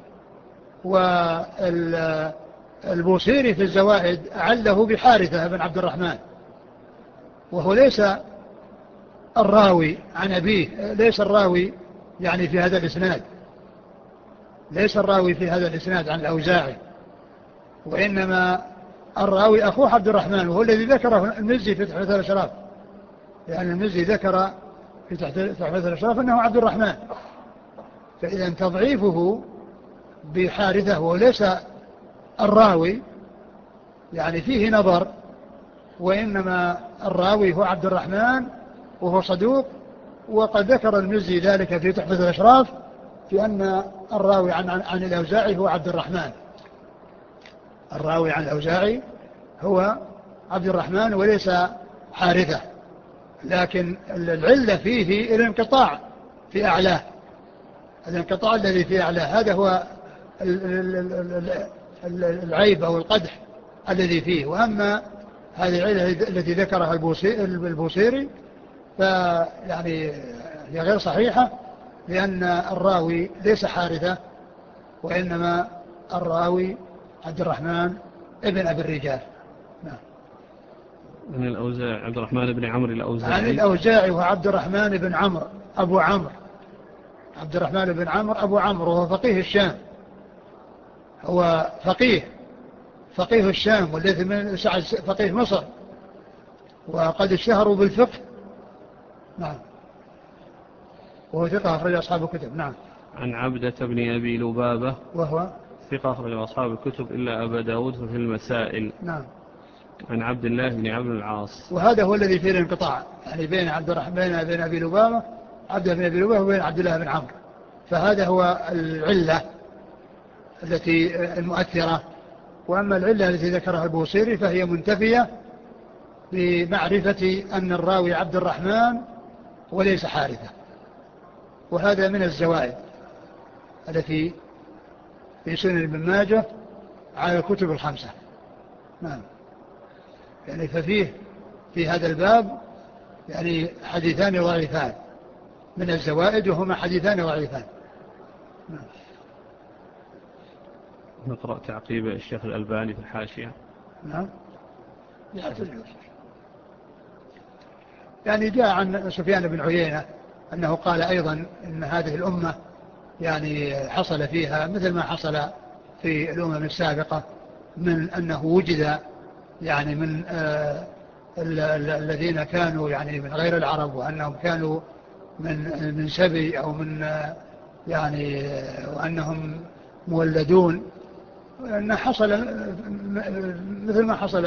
والبوصيري في الزوائد أعله بحارثة بن عبد الرحمن، وهو ليس الراوي عن أبيه، ليس الراوي يعني في هذا الإسناد، ليس الراوي في هذا الإسناد عن الأوزاعي، وإنما الراوي أخوه عبد الرحمن، وهو الذي ذكره المزي في تحفة الأشراف. يعني المزي ذكر في تحفة الأشراف أنه عبد الرحمن، فإذا تضعيفه بحارثة وليس الراوي يعني فيه نظر، وإنما الراوي هو عبد الرحمن وهو صدوق. وقد ذكر المزي ذلك في تحفة الأشراف في أن الراوي عن, عن الأوزاعي هو عبد الرحمن، الراوي عن الأوزاعي هو عبد الرحمن وليس حارثة، لكن العلة فيه الانقطاع في أعلاه، الانقطاع الذي في أعلاه هذا هو العيب أو القدح الذي فيه. وأما هذه العلة التي ذكرها البوصيري فيعني هي غير صحيحة، لأن الراوي ليس حارثة وإنما الراوي عبد الرحمن ابن أبي الرجال. نعم. عن الأوزاعي عبد الرحمن بن عمرو الأوزاعي. عن الأوزاعي هو عبد الرحمن بن عمرو أبو عمرو، عبد الرحمن بن عمرو أبو عمرو، وهو فقيه الشام، هو فقيه فقيه الشام والذي من سعد فقيه مصر، وقد اشتهروا بالفقه. نعم. وهو ثقة أخرج أصحاب الكتب. نعم. عن عبدة بن أبي لبابة وهو ثقة أخرج أصحاب الكتب إلا أبا داود في المسائل. نعم. عن عبد الله بن عمرو العاص، وهذا هو الذي فيه الانقطاع، يعني بين عبد الرحمن بن أبي لبابة عبد بن أبي لبابة وبين عبد الله بن عمرو، فهذا هو العلة التي المؤثرة. وأما العلة التي ذكرها البوصيري فهي منتفية بمعرفة أن الراوي عبد الرحمن وليس حارثة، وهذا من الزوائد التي في سنن ابن ماجه على الكتب الخمسة. نعم. يعني ففيه في هذا الباب يعني حديثان ضعيفان من الزوائد، وهما حديثان ضعيفان. نعم. نقرأ تعقيب الشيخ الألباني في الحاشية. نعم. يعني جاء عن سفيان بن عيينة أنه قال أيضا إن هذه الأمة يعني حصل فيها مثل ما حصل في الأمم السابقة من أنه وجد يعني من الذين كانوا يعني من غير العرب، وأنهم كانوا من من سبي أو من يعني وأنهم مولدون، أن حصل مثل ما حصل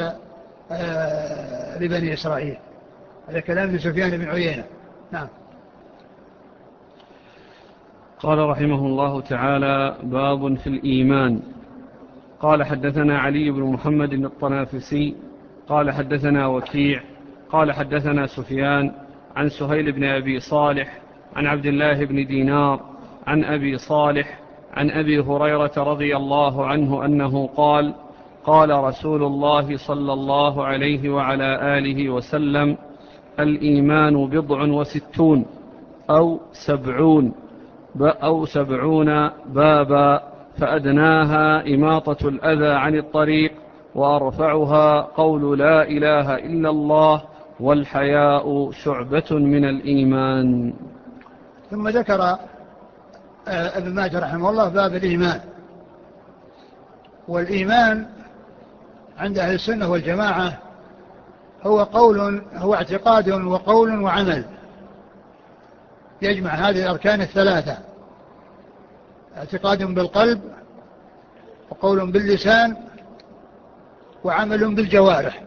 لبني إسرائيل. هذا كلام لسفيان بن عيينة. نعم. قال رحمه الله تعالى: باب في الإيمان. قال حدثنا علي بن محمد الطنافسي قال حدثنا وكيع قال حدثنا سفيان عن سهيل بن أبي صالح عن عبد الله بن دينار عن أبي صالح عن أبي هريرة رضي الله عنه أنه قال: قال رسول الله صلى الله عليه وعلى آله وسلم: الإيمان بضع وستون أو سبعون أو سبعون بابا، فأدناها إماطة الأذى عن الطريق، وأرفعها قول لا إله إلا الله، والحياء شعبة من الإيمان. ثم ذكر ابن ماجه رحمه الله باب الإيمان. والإيمان عند أهل السنة والجماعة هو قول هو اعتقاد وقول وعمل، يجمع هذه الأركان الثلاثة: اعتقاد بالقلب، وقول باللسان، وعمل بالجوارح.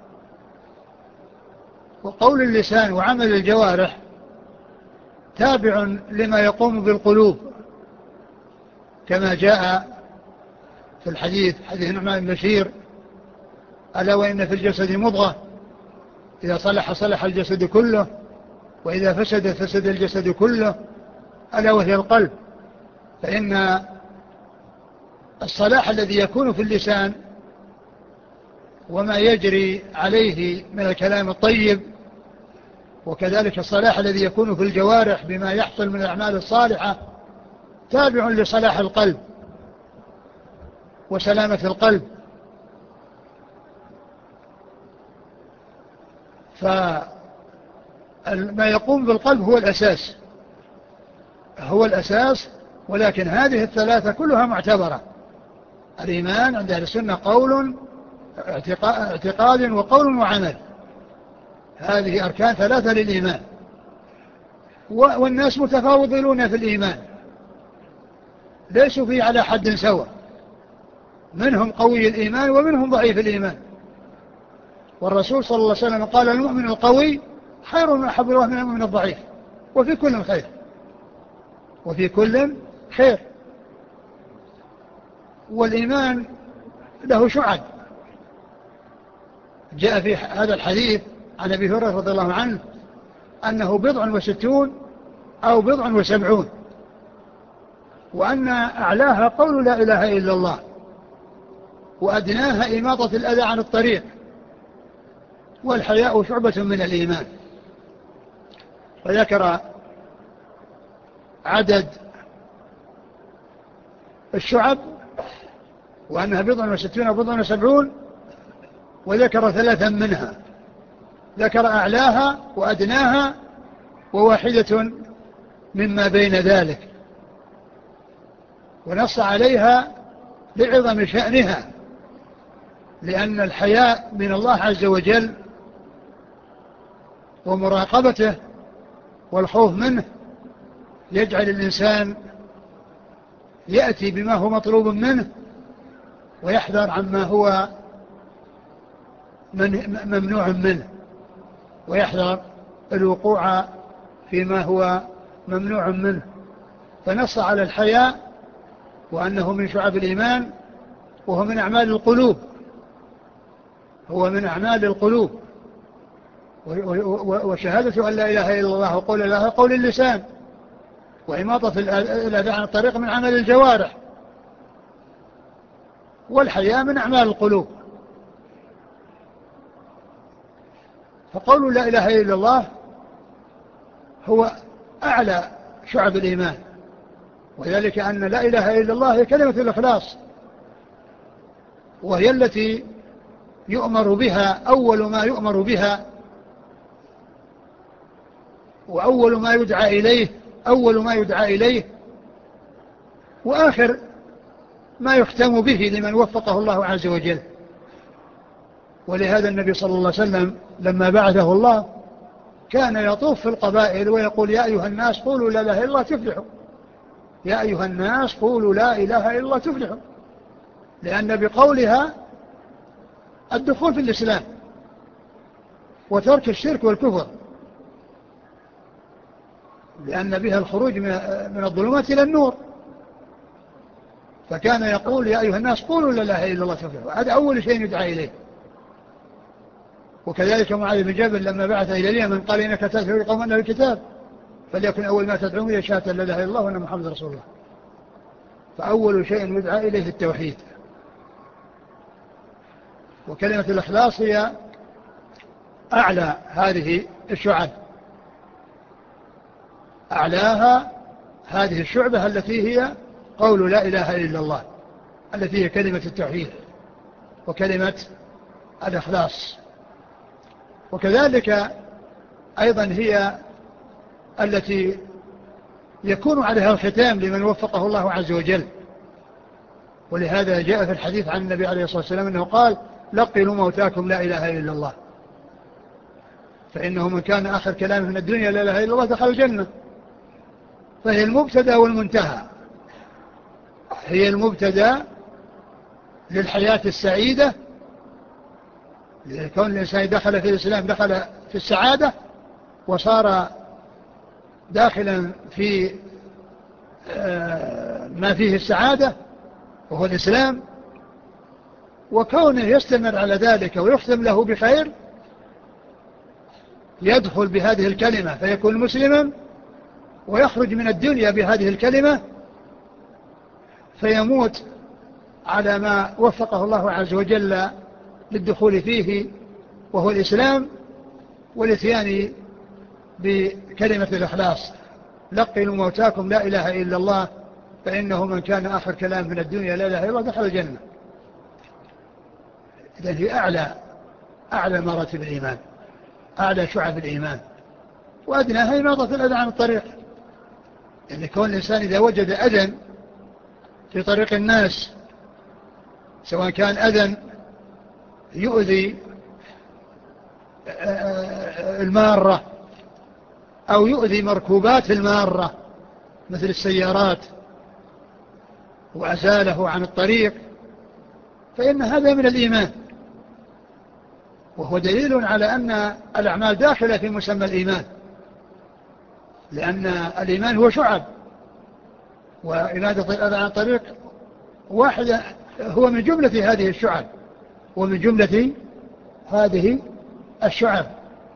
وقول اللسان وعمل الجوارح تابع لما يقوم بالقلوب، كما جاء في الحديث حديث نعمان بن بشير: ألا وإن في الجسد مضغة إذا صلح صلح الجسد كله، وإذا فسد فسد الجسد كله، ألا وهي القلب. فإن الصلاح الذي يكون في اللسان وما يجري عليه من الكلام الطيب، وكذلك الصلاح الذي يكون في الجوارح بما يحصل من الأعمال الصالحة، تابع لصلاح القلب وسلامة القلب. فما يقوم بالقلب هو الأساس هو الأساس ولكن هذه الثلاثة كلها معتبرة. الإيمان عند أهل السنة قول اعتقاد وقول وعمل، هذه أركان ثلاثة للإيمان. والناس متفاوضون في الإيمان، ليسوا فيه على حد سواء، منهم قوي الإيمان ومنهم ضعيف الإيمان. والرسول صلى الله عليه وسلم قال: المؤمن القوي خير من أحب الله من المؤمن الضعيف، وفي كل خير وفي كل خير. والإيمان له شعب، جاء في هذا الحديث عن أبي هريرة رضي الله عنه أنه بضع وستون أو بضع وسبعون، وأن أعلاها قول لا إله إلا الله، وأدناها إماطة الأذى عن الطريق، والحياء شعبة من الإيمان. وذكر عدد الشعب وأنها بضع وستون وبضع وسبعون، وذكر ثلاثا منها، ذكر أعلاها وأدناها وواحدة مما بين ذلك، ونص عليها لعظم شأنها، لأن الحياء من الله عز وجل ومراقبته والخوف منه يجعل الإنسان يأتي بما هو مطلوب منه، ويحذر عما هو من ممنوع منه، ويحذر الوقوع فيما هو ممنوع منه. فنص على الحياء وأنه من شعب الإيمان، وهو من أعمال القلوب هو من أعمال القلوب وشهادة أن لا إله إلا الله وقول لا إله قول اللسان، وإماطة الأذى عن الطريق من عمل الجوارح، والحياء من أعمال القلوب. فقول لا إله إلا الله هو أعلى شعب الإيمان، وذلك أن لا إله إلا الله هي كلمة الإخلاص، وهي التي يؤمر بها أول ما يؤمر بها، وأول ما يدعى إليه أول ما يدعى إليه وآخر ما يختم به لمن وفقه الله عز وجل. ولهذا النبي صلى الله عليه وسلم لما بعثه الله كان يطوف في القبائل ويقول يا أيها الناس قولوا لا إله إلا الله تفلحوا، يا أيها الناس قولوا لا إله إلا الله تفلحوا، لأن بقولها الدخول في الإسلام وترك الشرك والكفر، لأن بها الخروج من الظلمات إلى النور. فكان يقول يا أيها الناس قولوا لا إله إلا الله تفلحوا، هذا أول شيء يدعى إليه. وكذلك معاذ بن جبل لما بعث إلى اليمن قال إنك تدعو قوما أهل الكتاب فليكن أول ما تدعوهم إلى شهادة لا إله إلا الله وأن محمد رسول الله. فأول شيء يدعى إليه التوحيد. وكلمة الإخلاص هي أعلى هذه الشعب، أعلاها هذه الشعبة التي هي قول لا إله إلا الله، التي هي كلمة التوحيد وكلمة الإخلاص. وكذلك أيضا هي التي يكون عليها الختام لمن وفقه الله عز وجل. ولهذا جاء في الحديث عن النبي عليه الصلاة والسلام أنه قال لقنوا موتاكم لا إله إلا الله، فإنه من كان آخر كلامه من الدنيا لا إله إلا الله دخل الجنة. فهي المبتدأ والمنتهى، هي المبتدأ للحياة السعيدة، لكون الإنسان دخل في الإسلام دخل في السعادة وصار داخلا في ما فيه السعادة وهو الإسلام، وكونه يستمر على ذلك ويختم له بخير يدخل بهذه الكلمة فيكون مسلما، ويخرج من الدنيا بهذه الكلمة فيموت على ما وفقه الله عز وجل للدخول فيه وهو الإسلام والاتيان بكلمة الإخلاص. لقنوا موتاكم لا إله إلا الله فإنه من كان آخر كلام من الدنيا لا إله إلا الله دخل الجنة. إذن هي أعلى أعلى مراتب الإيمان، أعلى شعب الإيمان، وأدناها إماطة الأذى عن الطريق. يعني كون الإنسان إذا وجد أذى في طريق الناس، سواء كان أذى يؤذي المارة أو يؤذي مركوبات المارة مثل السيارات وأزاله عن الطريق، فإن هذا من الإيمان، وهو دليل على أن الأعمال داخلة في مسمى الإيمان، لأن الإيمان هو شعب، وإمادة الأذى عن الطريق واحدة هو من جملة هذه الشعب ومن جملة هذه الشعب.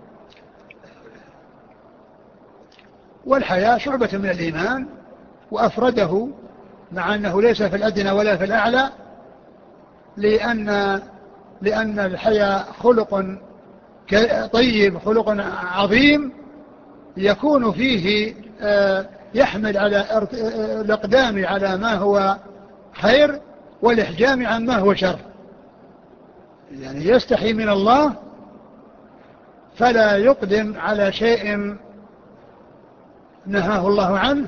والحياة شعبة من الإيمان، وأفرده مع أنه ليس في الأدنى ولا في الأعلى، لأن لأن الحياة خلق طيب، خلق عظيم يكون فيه يحمل على الإقدام على ما هو خير والإحجام عن ما هو شر. يعني يستحي من الله فلا يقدم على شيء نهاه الله عنه،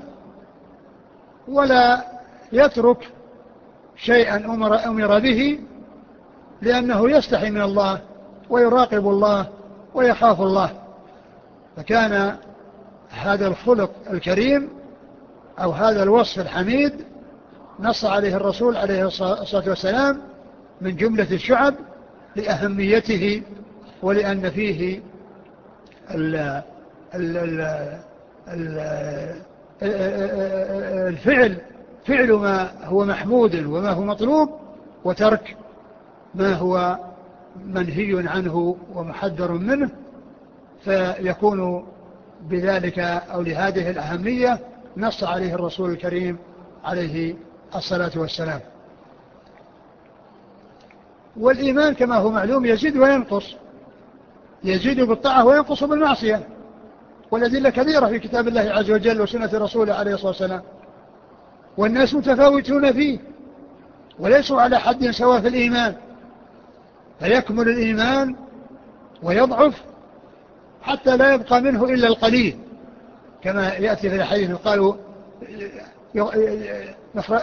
ولا يترك شيئا أمر, أمر به، لأنه يستحي من الله ويراقب الله ويخاف الله. فكان هذا الخلق الكريم أو هذا الوصف الحميد نص عليه الرسول عليه الصلاة والسلام من جملة الشعب لأهميته، ولأن فيه ال ال ال الفعل فعل ما هو محمود وما هو مطلوب، وترك ما هو منهي عنه ومحذر منه، فيكون بذلك أو لهذه الأهمية نص عليه الرسول الكريم عليه الصلاة والسلام. والإيمان كما هو معلوم يزيد وينقص، يزيد بالطاعة وينقص بالمعصية، والأدلة كثيرة في كتاب الله عز وجل وسنة رسوله عليه الصلاة والسلام، والناس متفاوتون فيه وليسوا على حد سواء في الإيمان، فيكمل الإيمان ويضعف حتى لا يبقى منه إلا القليل، كما يأتي في الحديث قالوا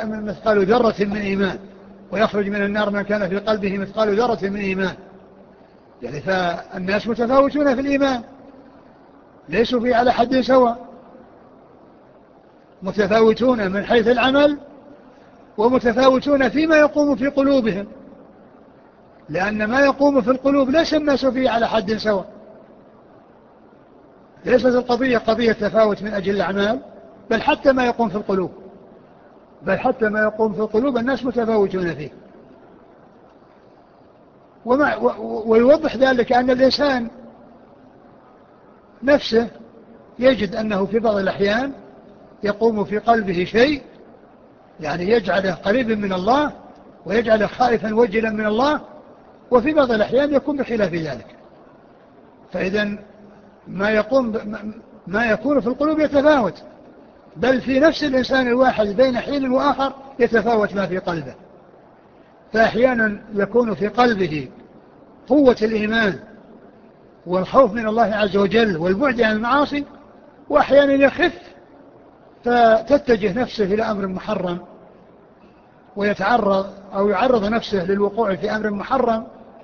مثقال ذرة من إيمان، ويخرج من النار من كان في قلبه مثقال ذرة من إيمان. يعني فالناس متفاوتون في الإيمان، ليسوا في على حد سواء، متفاوتون من حيث العمل ومتفاوتون فيما يقوم في قلوبهم، لأن ما يقوم في القلوب ليس الناس فيه على حد سواء. ليست القضية قضية تفاوت من أجل الأعمال، بل حتى ما يقوم في القلوب بل حتى ما يقوم في القلوب الناس متفاوتون فيه. وما ويوضح ذلك أن الإنسان نفسه يجد أنه في بعض الأحيان يقوم في قلبه شيء يعني يجعله قريبا من الله ويجعله خائفا وجلا من الله، وفي بعض الأحيان يكون بخلاف ذلك. فإذا ما يقوم ما يكون في القلوب يتفاوت، بل في نفس الإنسان الواحد بين حين وآخر يتفاوت ما في قلبه. فأحيانا يكون في قلبه قوة الإيمان والخوف من الله عز وجل والبعد عن المعاصي، وأحيانا يخف فتتجه نفسه إلى أمر محرم ويتعرض أو يعرض نفسه للوقوع في أمر محرم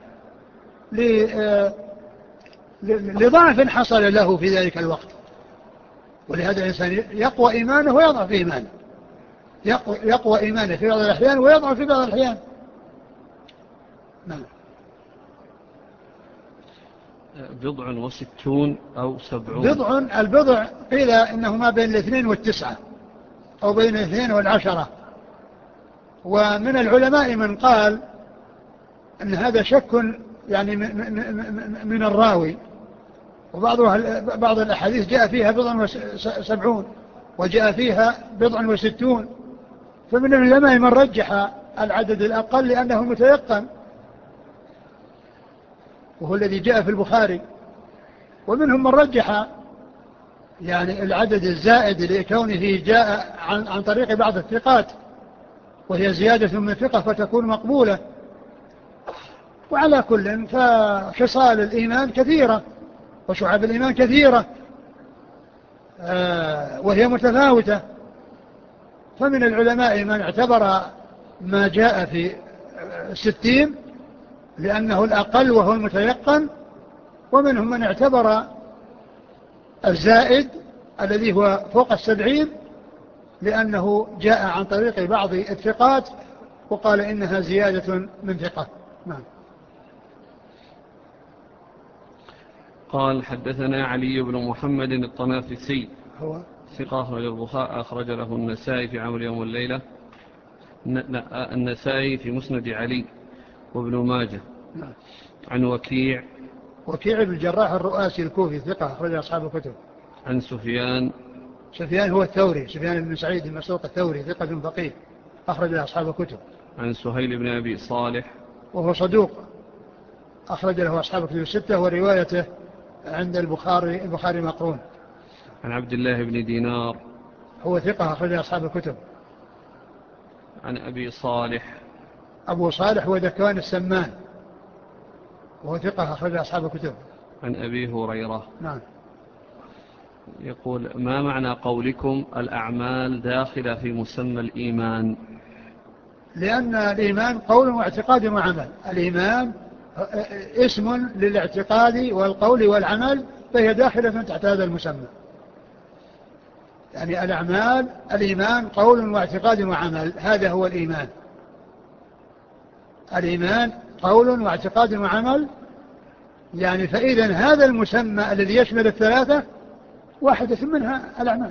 لضعف حصل له في ذلك الوقت. ولهذا الإنسان يقوى إيمانه ويضعف إيمانه، يقوى, يقوى إيمانه في بعض الأحيان ويضعف في بعض الأحيان. نعم. بضع وستون أو سبعون. بضع، البضع قيل إنه ما بين الاثنين والتسعة أو بين الاثنين والعشرة. ومن العلماء من قال أن هذا شك يعني من الراوي، وبعض بعض الأحاديث جاء فيها بضع وسبعون وجاء فيها بضع وستون. فمن العلماء من رجح العدد الأقل لأنه متيقن، وهو الذي جاء في البخاري. ومنهم من رجح يعني العدد الزائد لكونه جاء عن, عن طريق بعض الثقات، وهي زيادة من ثقة فتكون مقبولة. وعلى كل فخصال الإيمان كثيرة وشعب الإيمان كثيرة آه وهي متفاوتة. فمن العلماء من اعتبر ما جاء في الستين لأنه الأقل وهو المتيقن، ومنهم من اعتبر الزائد الذي هو فوق السبعين لأنه جاء عن طريق بعض الثقات وقال إنها زيادة من ثقة. نعم. قال حدثنا علي بن محمد الطنافسي هو ثقة أخرج البخاري أخرج له النسائي في عمل يوم والليلة، النسائي في مسند علي وابن ماجه. نعم. عن وكيع وكيع بن الجراح الرؤاسي الكوفي ثقة أخرج أصحاب الكتب. عن سفيان سفيان هو الثوري سفيان بن سعيد المسروق الثوري ثقة فقيه أخرج أصحاب الكتب. عن سهيل بن أبي صالح وهو صدوق أخرج له أصحاب الكتب الستة، وروايته عند البخاري البخاري مقرون. عن عبد الله بن دينار هو ثقة أخرج أصحاب الكتب. عن أبي صالح أبو صالح وذكوان السمان وهو ثقة أخرج أصحاب الكتب. عن أبي هريرة. نعم. يقول ما معنى قولكم الأعمال داخلة في مسمى الإيمان؟ لأن الإيمان قول واعتقاد وعمل. الإيمان اسم للاعتقاد والقول والعمل، فهي داخلة تحت هذا المسمى. يعني الأعمال الإيمان قول واعتقاد وعمل، هذا هو الإيمان. الإيمان قول واعتقاد وعمل، يعني فإذا هذا المسمى الذي يشمل الثلاثة واحدة منها الأعمال.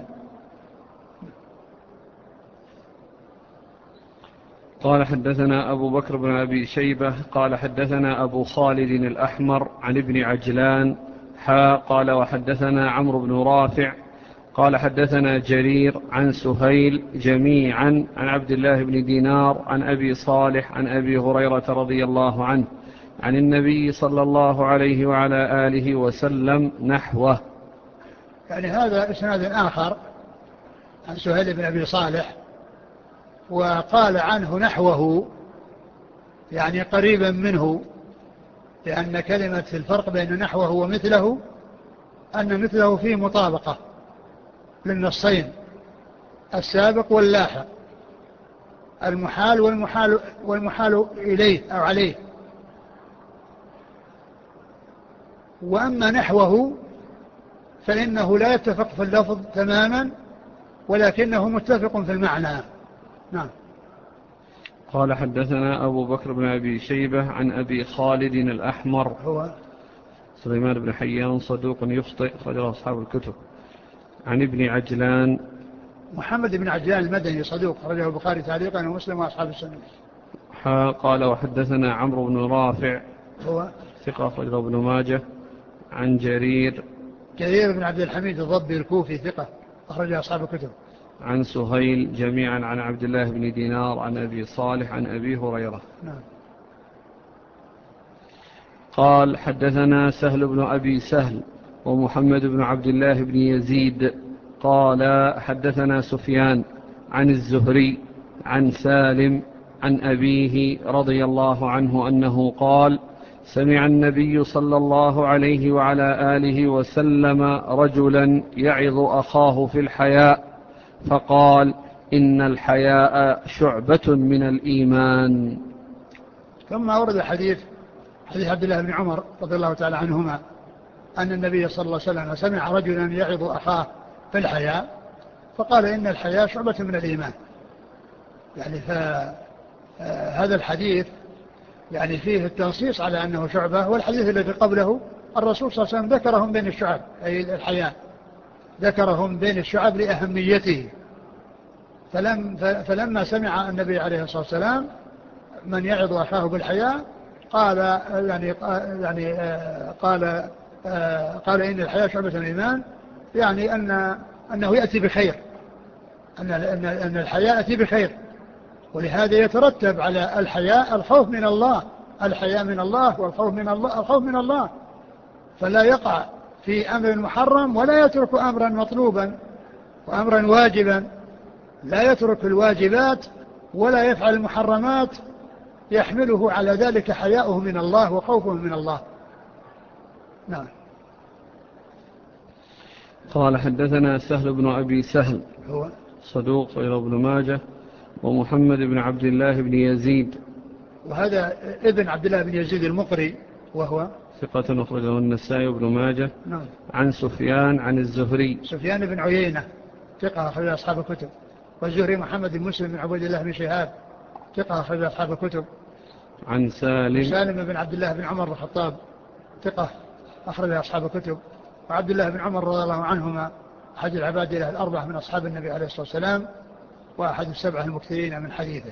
قال حدثنا أبو بكر بن أبي شيبة قال حدثنا أبو خالد الأحمر عن ابن عجلان حا قال وحدثنا عمرو بن رافع قال حدثنا جرير عن سهيل جميعا عن عبد الله بن دينار عن أبي صالح عن أبي هريرة رضي الله عنه عن النبي صلى الله عليه وعلى آله وسلم نحوه. يعني هذا إسناد آخر عن سهيل بن أبي صالح، وقال عنه نحوه يعني قريبا منه، لأن كلمة الفرق بين نحوه ومثله أن مثله فيه مطابقة للنصين السابق واللاحق، المحال والمحال, والمحال إليه أو عليه. وأما نحوه فإنه لا يتفق في اللفظ تماما ولكنه متفق في المعنى. نعم. قال حدثنا أبو بكر بن أبي شيبة عن أبي خالد الأحمر هو سليمان بن حيان صدوق يخطئ أخرجه أصحاب الكتب. عن ابن عجلان محمد بن عجلان المدني صدوق أخرجه البخاري تعليقا ومسلم وأصحاب السنة. قال وحدثنا عمرو بن رافع هو ثقة أخرجه ابن ماجه. عن جرير جرير بن عبد الحميد الضبي الكوفي ثقة أخرجه أصحاب الكتب. عن سهيل جميعا عن عبد الله بن دينار عن أبي صالح عن أبي هريرة. نعم. قال حدثنا سهل بن أبي سهل ومحمد بن عبد الله بن يزيد قال حدثنا سفيان عن الزهري عن سالم عن أبيه رضي الله عنه أنه قال سمع النبي صلى الله عليه وعلى آله وسلم رجلا يعظ أخاه في الحياء فقال إن الحياء شعبة من الإيمان. ثم أورد الحديث حديث عبد الله بن عمر رضي الله تعالى عنهما أن النبي صلى الله عليه وسلم سمع رجلا يعظ أخاه في الحياء فقال إن الحياء شعبة من الإيمان. يعني فهذا الحديث يعني فيه التنصيص على أنه شعبة، والحديث الذي قبله الرسول صلى الله عليه وسلم ذكرهم بين الشعب، أي الحياء ذكرهم بين الشعب لأهميته. فلم فلما سمع النبي عليه الصلاة والسلام من يعظ أخاه بالحياء قال يعني يعني قال قال إن الحياء شعبة من الإيمان، يعني أن أنه يأتي بخير، أن أن الحياء يأتي بخير، ولهذا يترتب على الحياء الخوف من الله، الحياء من الله والخوف من الله، الخوف من الله، فلا يقع في أمر محرم ولا يترك أمرا مطلوبا وأمرا واجبا، لا يترك الواجبات ولا يفعل المحرمات، يحمله على ذلك حياؤه من الله وخوفه من الله. نعم. قال حدثنا سهل بن أبي سهل هو صدوق إلى ابن ماجه ومحمد بن عبد الله بن يزيد وهذا ابن عبد الله بن يزيد المقري وهو ثقة أخرجه النسائي وابن ماجه. نعم. عن سفيان عن الزهري سفيان بن عيينة ثقة أخرج أصحاب الكتب. والزهري محمد بن مسلم بن عبد الله بن شهاب ثقة أخرج أصحاب الكتب. عن سالم سالم بن عبد الله بن عمر بن الخطاب ثقة أخرج أصحاب الكتب. وعبد الله بن عمر رضي الله عنهما أحد العباد له الأربعة من أصحاب النبي عليه الصلاة والسلام وأحد السبعة المكثرين من حديثه.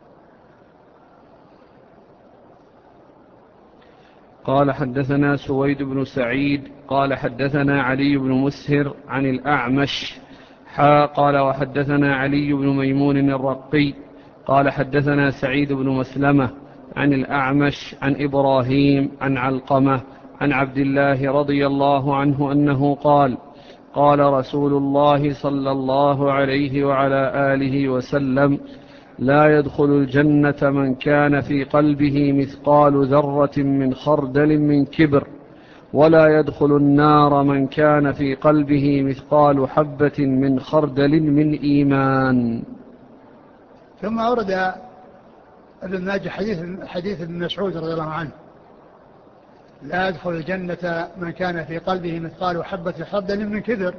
قال حدثنا سويد بن سعيد قال حدثنا علي بن مسهر عن الأعمش حا قال وحدثنا علي بن ميمون الرقي قال حدثنا سعيد بن مسلمة عن الأعمش عن إبراهيم عن علقمة عن عبد الله رضي الله عنه أنه قال قال رسول الله صلى الله عليه وعلى آله وسلم لا يدخل الجنة من كان في قلبه مثقال ذرة من خردل من كبر ولا يدخل النار من كان في قلبه مثقال حبة من خردل من إيمان. ثم أورد ابن ماجه حديث حديث ابن مسعود رضي الله عنه لا يدخل الجنة من كان في قلبه مثقال حبة خردل من كبر،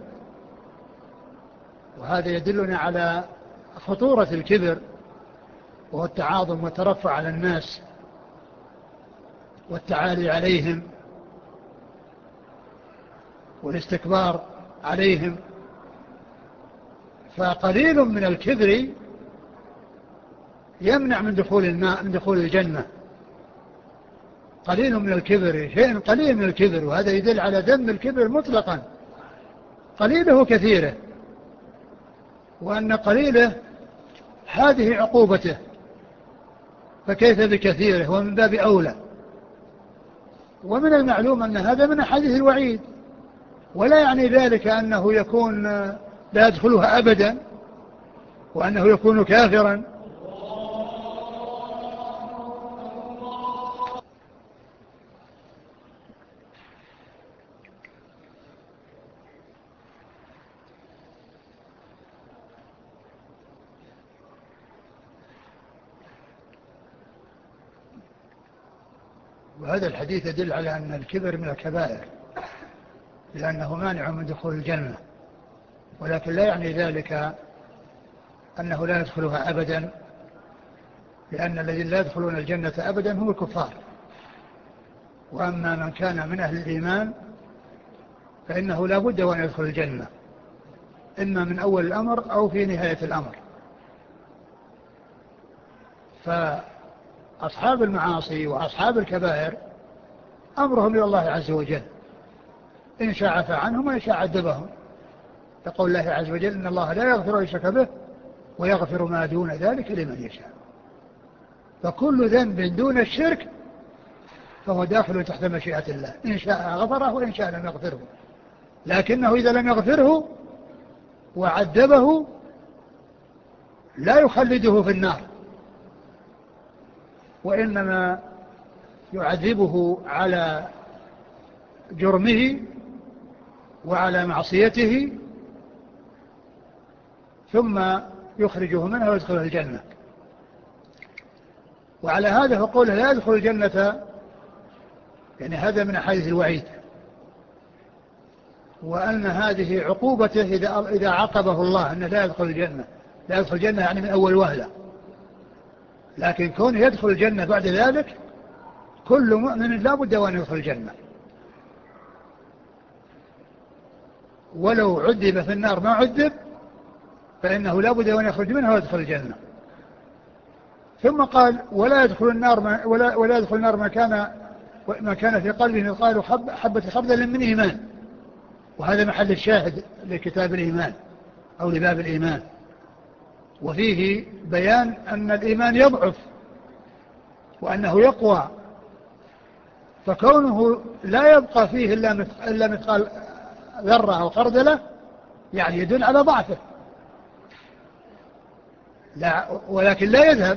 وهذا يدلنا على خطورة الكبر وهو التعاظم والترفع على الناس والتعالي عليهم والاستكبار عليهم. فقليل من الكبر يمنع من دخول الماء من دخول الجنة، قليل من الكبر، شيء قليل من الكبر، وهذا يدل على ذم الكبر مطلقا، قليله كثيره، وأن قليله هذه عقوبته، فكيف بكثيره ومن باب أولى. ومن المعلوم أن هذا من أحاديث الوعيد، ولا يعني ذلك أنه يكون لا يدخلها أبدا وأنه يكون كافرا. وهذا الحديث يدل على أن الكبر من الكبائر، لأنه مانع من دخول الجنة، ولكن لا يعني ذلك أنه لا يدخلها أبدا، لأن الذين لا يدخلون الجنة أبدا هم الكفار. وأما من كان من أهل الإيمان فإنه لا بد وأن يدخل الجنة، إما من أول الأمر أو في نهاية الأمر. فأصحاب المعاصي وأصحاب الكبائر أمرهم إلى الله عز وجل، إن شاء عفى عنهم وإن شاء عذبهم. يقول الله عز وجل إن الله لا يغفر أن يشرك به ويغفر ما دون ذلك لمن يشاء. فكل ذنب دون الشرك فهو داخل تحت مشيئة الله، إن شاء غفره وإن شاء لم يغفره. لكنه إذا لم يغفره وعذبه لا يخلده في النار، وإنما يعذبه على جرمه وعلى معصيته ثم يخرجه منها ويدخله الجنة. وعلى هذا فقوله لا يدخل الجنة يعني هذا من أحاديث الوعيد، وأن هذه عقوبته إذا إذا عاقبه الله أنه لا يدخل الجنة. لا يدخل الجنة يعني من أول وهلة، لكن كونه يدخل الجنة بعد ذلك كل مؤمن لا بد وأن يدخل الجنة، ولو عذب في النار ما عذب فإنه لا بد وأن يخرج منها ويدخل الجنة. ثم قال ولا يدخل النار ما ولا, ولا يدخل النار ما كان ما كان في قلبه مثقال حب حبة خردل من إيمان. وهذا محل الشاهد لكتاب الإيمان أو لباب الإيمان، وفيه بيان أن الإيمان يضعف وأنه يقوى، فكونه لا يبقى فيه إلا مثقال ذرة أو خردلة يعني يدل على ضعفه، لا ولكن لا يذهب،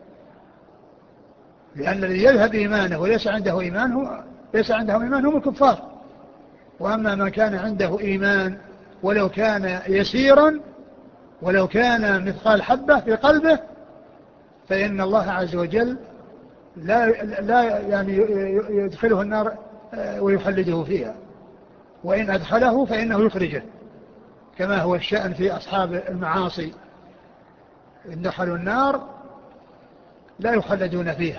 لأن الذي يذهب إيمانه وليس عنده إيمان هو ليس عنده إيمان هم الكفار. وأما ما كان عنده إيمان ولو كان يسيرا ولو كان مثقال حبة في قلبه فإن الله عز وجل لا, لا يعني يدخله النار ويخلده فيها، وإن أدخله فإنه يخرجه، كما هو الشأن في أصحاب المعاصي، إن دخلوا النار لا يخلدون فيها.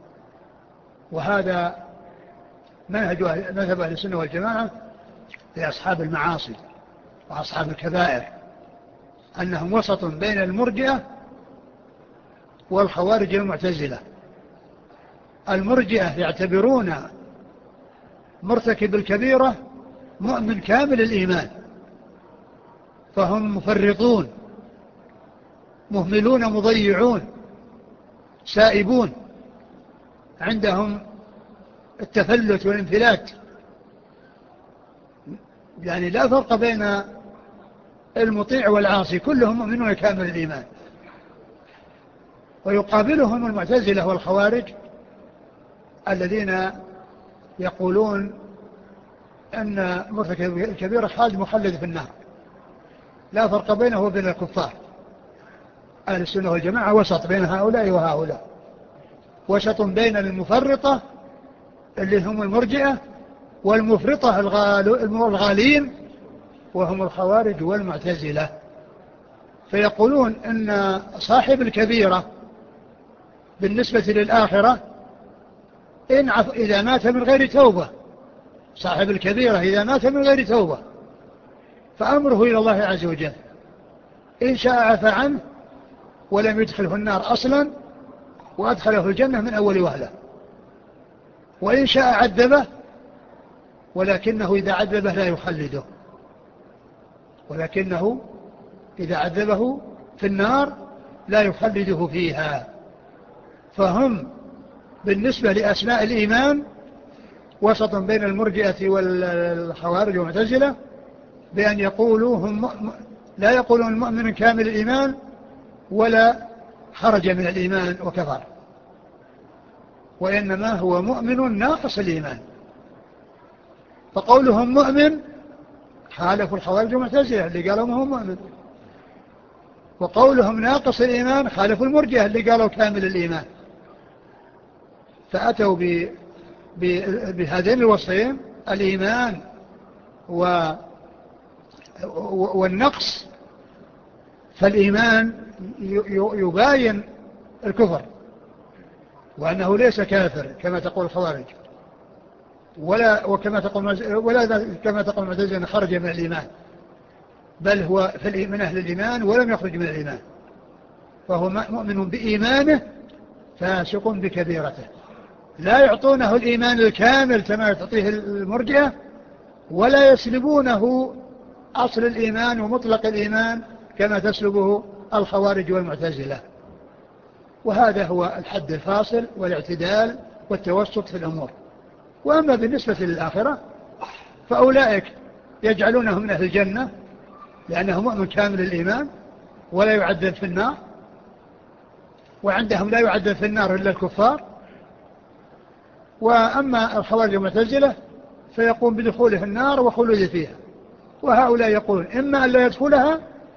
وهذا منهج مذهب أهل السنة والجماعة لأصحاب المعاصي وأصحاب الكبائر، أنهم وسط بين المرجئة والخوارج المعتزلة. المرجئة يعتبرون مرتكب الكبيرة مؤمن كامل الإيمان، فهم مفرطون مهملون مضيعون سائبون، عندهم التفلت والانفلات، يعني لا فرق بين المطيع والعاصي، كلهم مؤمنون كامل الإيمان. ويقابلهم المعتزلة والخوارج الذين يقولون أن مرتكب الكبيرة خالد مخلد في النار، لا فرق بينه وبين الكفار. أهل السنة والجماعة وسط بين هؤلاء وهؤلاء، وسط بين المفرطة اللي هم المرجئة والمفرطة الغالين وهم الخوارج والمعتزلة. فيقولون أن صاحب الكبيرة بالنسبة للآخرة إن عف إذا مات من غير توبة، صاحب الكبيرة إذا مات من غير توبة فأمره إلى الله عز وجل، إن شاء عفى عنه ولم يدخله النار أصلا وأدخله الجنة من أول وهلة، وإن شاء عذبه ولكنه إذا عذبه لا يخلده، ولكنه إذا عذبه في النار لا يخلده فيها. فهم بالنسبة لأسماء الإيمان وسط بين المرجئة والخوارج والمعتزلة، بأن يقولوا هم لا يقولون المؤمن كامل الإيمان ولا خرج من الإيمان وكفر، وإنما هو مؤمن ناقص الإيمان. فقولهم مؤمن خالفوا الخوارج والمعتزلة اللي قالوا ما هو مؤمن، وقولهم ناقص الإيمان خالفوا المرجئة اللي قالوا كامل الإيمان. فأتوا ب... ب... بهذين الوصفين، الإيمان و والنقص فالإيمان يباين الكفر، وأنه ليس كافر كما تقول الخوارج، ولا وكما تقول ولا كما تقول المعتزلة أنه خرج من الإيمان، بل هو من أهل الإيمان ولم يخرج من الإيمان، فهو مؤمن بإيمانه فاسق بكبيرته. لا يعطونه الإيمان الكامل كما تعطيه المرجئة، ولا يسلبونه أصل الإيمان ومطلق الإيمان كما تسلبه الخوارج والمعتزلة. وهذا هو الحد الفاصل والاعتدال والتوسط في الأمور. وأما بالنسبة للآخرة فأولئك يجعلونه من أهل الجنة لأنه مؤمن كامل الإيمان ولا يعذب في النار، وعندهم لا يعذب في النار إلا الكفار. وأما الخوارج والمعتزلة فيقوم بدخوله النار وخلوده فيها، وهؤلاء يقولون إما أن لا يدخلها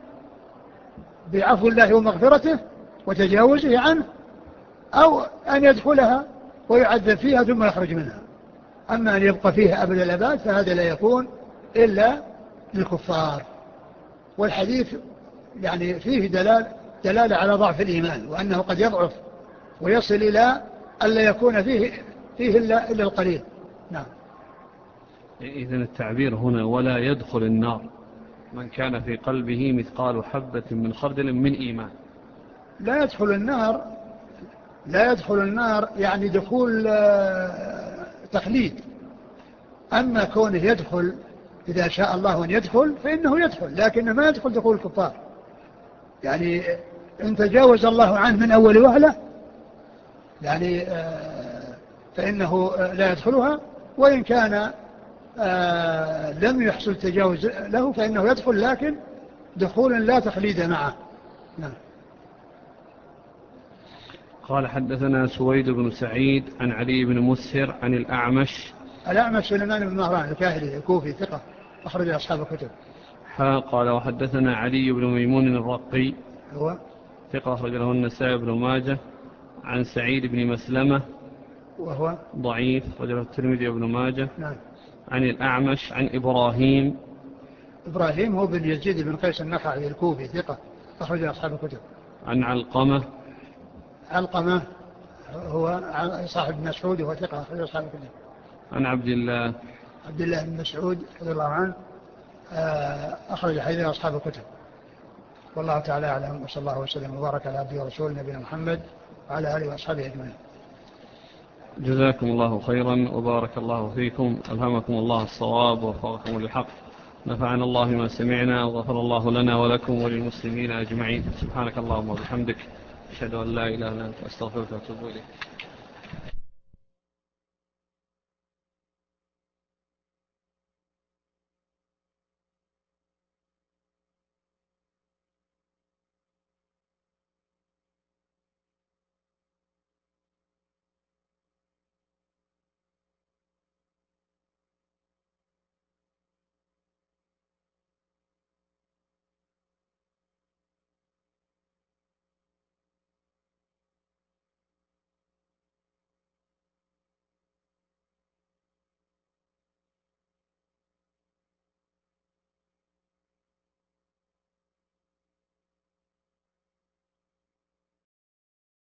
بعفو الله ومغفرته وتجاوزه عنه، أو أن يدخلها ويعذب فيها ثم يخرج منها. أما أن يبقى فيها أبد الأباد فهذا لا يكون إلا للكفار. والحديث يعني فيه دلال دلالة على ضعف الإيمان، وأنه قد يضعف ويصل إلى أن لا يكون فيه, فيه إلا, إلا القليل. نعم. إذن التعبير هنا ولا يدخل النار من كان في قلبه مثقال حبة من خردل من إيمان. لا يدخل النار لا يدخل النار يعني دخول تخليد. أما كونه يدخل إذا شاء الله أن يدخل فإنه يدخل، لكن ما يدخل دخول الكفار. يعني إن تجاوز الله عنه من أول وهلة يعني فإنه لا يدخلها، وإن كان لم يحصل تجاوز له فإنه يدخل، لكن دخول لا تخليد معه. نعم. قال حدثنا سويد بن سعيد عن علي بن مسهر عن الأعمش الأعمش سليمان بن مهران الكاهلي الكوفي ثقة أخرج أصحاب الكتب. قال وحدثنا علي بن ميمون الرقي هو ثقة أخرج له النسائي بن ماجه عن سعيد بن مسلمة وهو ضعيف رجل الترمذي بن ماجه. نعم. عن الأعمش عن إبراهيم إبراهيم هو بن يزيد بن قيس النخعي الكوفي ثقة أخرج أصحاب الكتب. عن علقمة علقمة هو صاحب مسعود وهو ثقة أخرج أصحاب الكتب. عن عبد الله عبد الله بن مسعود رضي الله عنه أخرج حديث أصحاب الكتب. والله تعالى أعلم، وصلى الله وسلم وبارك على عبده ورسوله نبينا محمد وعلى آله وأصحابه أجمعين. جزاكم الله خيرا وبارك الله فيكم، ألهمكم الله الصواب ووفقكم للحق، نفعنا الله ما سمعنا وغفر الله لنا ولكم وللمسلمين أجمعين. سبحانك اللهم وبحمدك أشهد أن لا إله إلا أنت أستغفرك وأتوب إليك.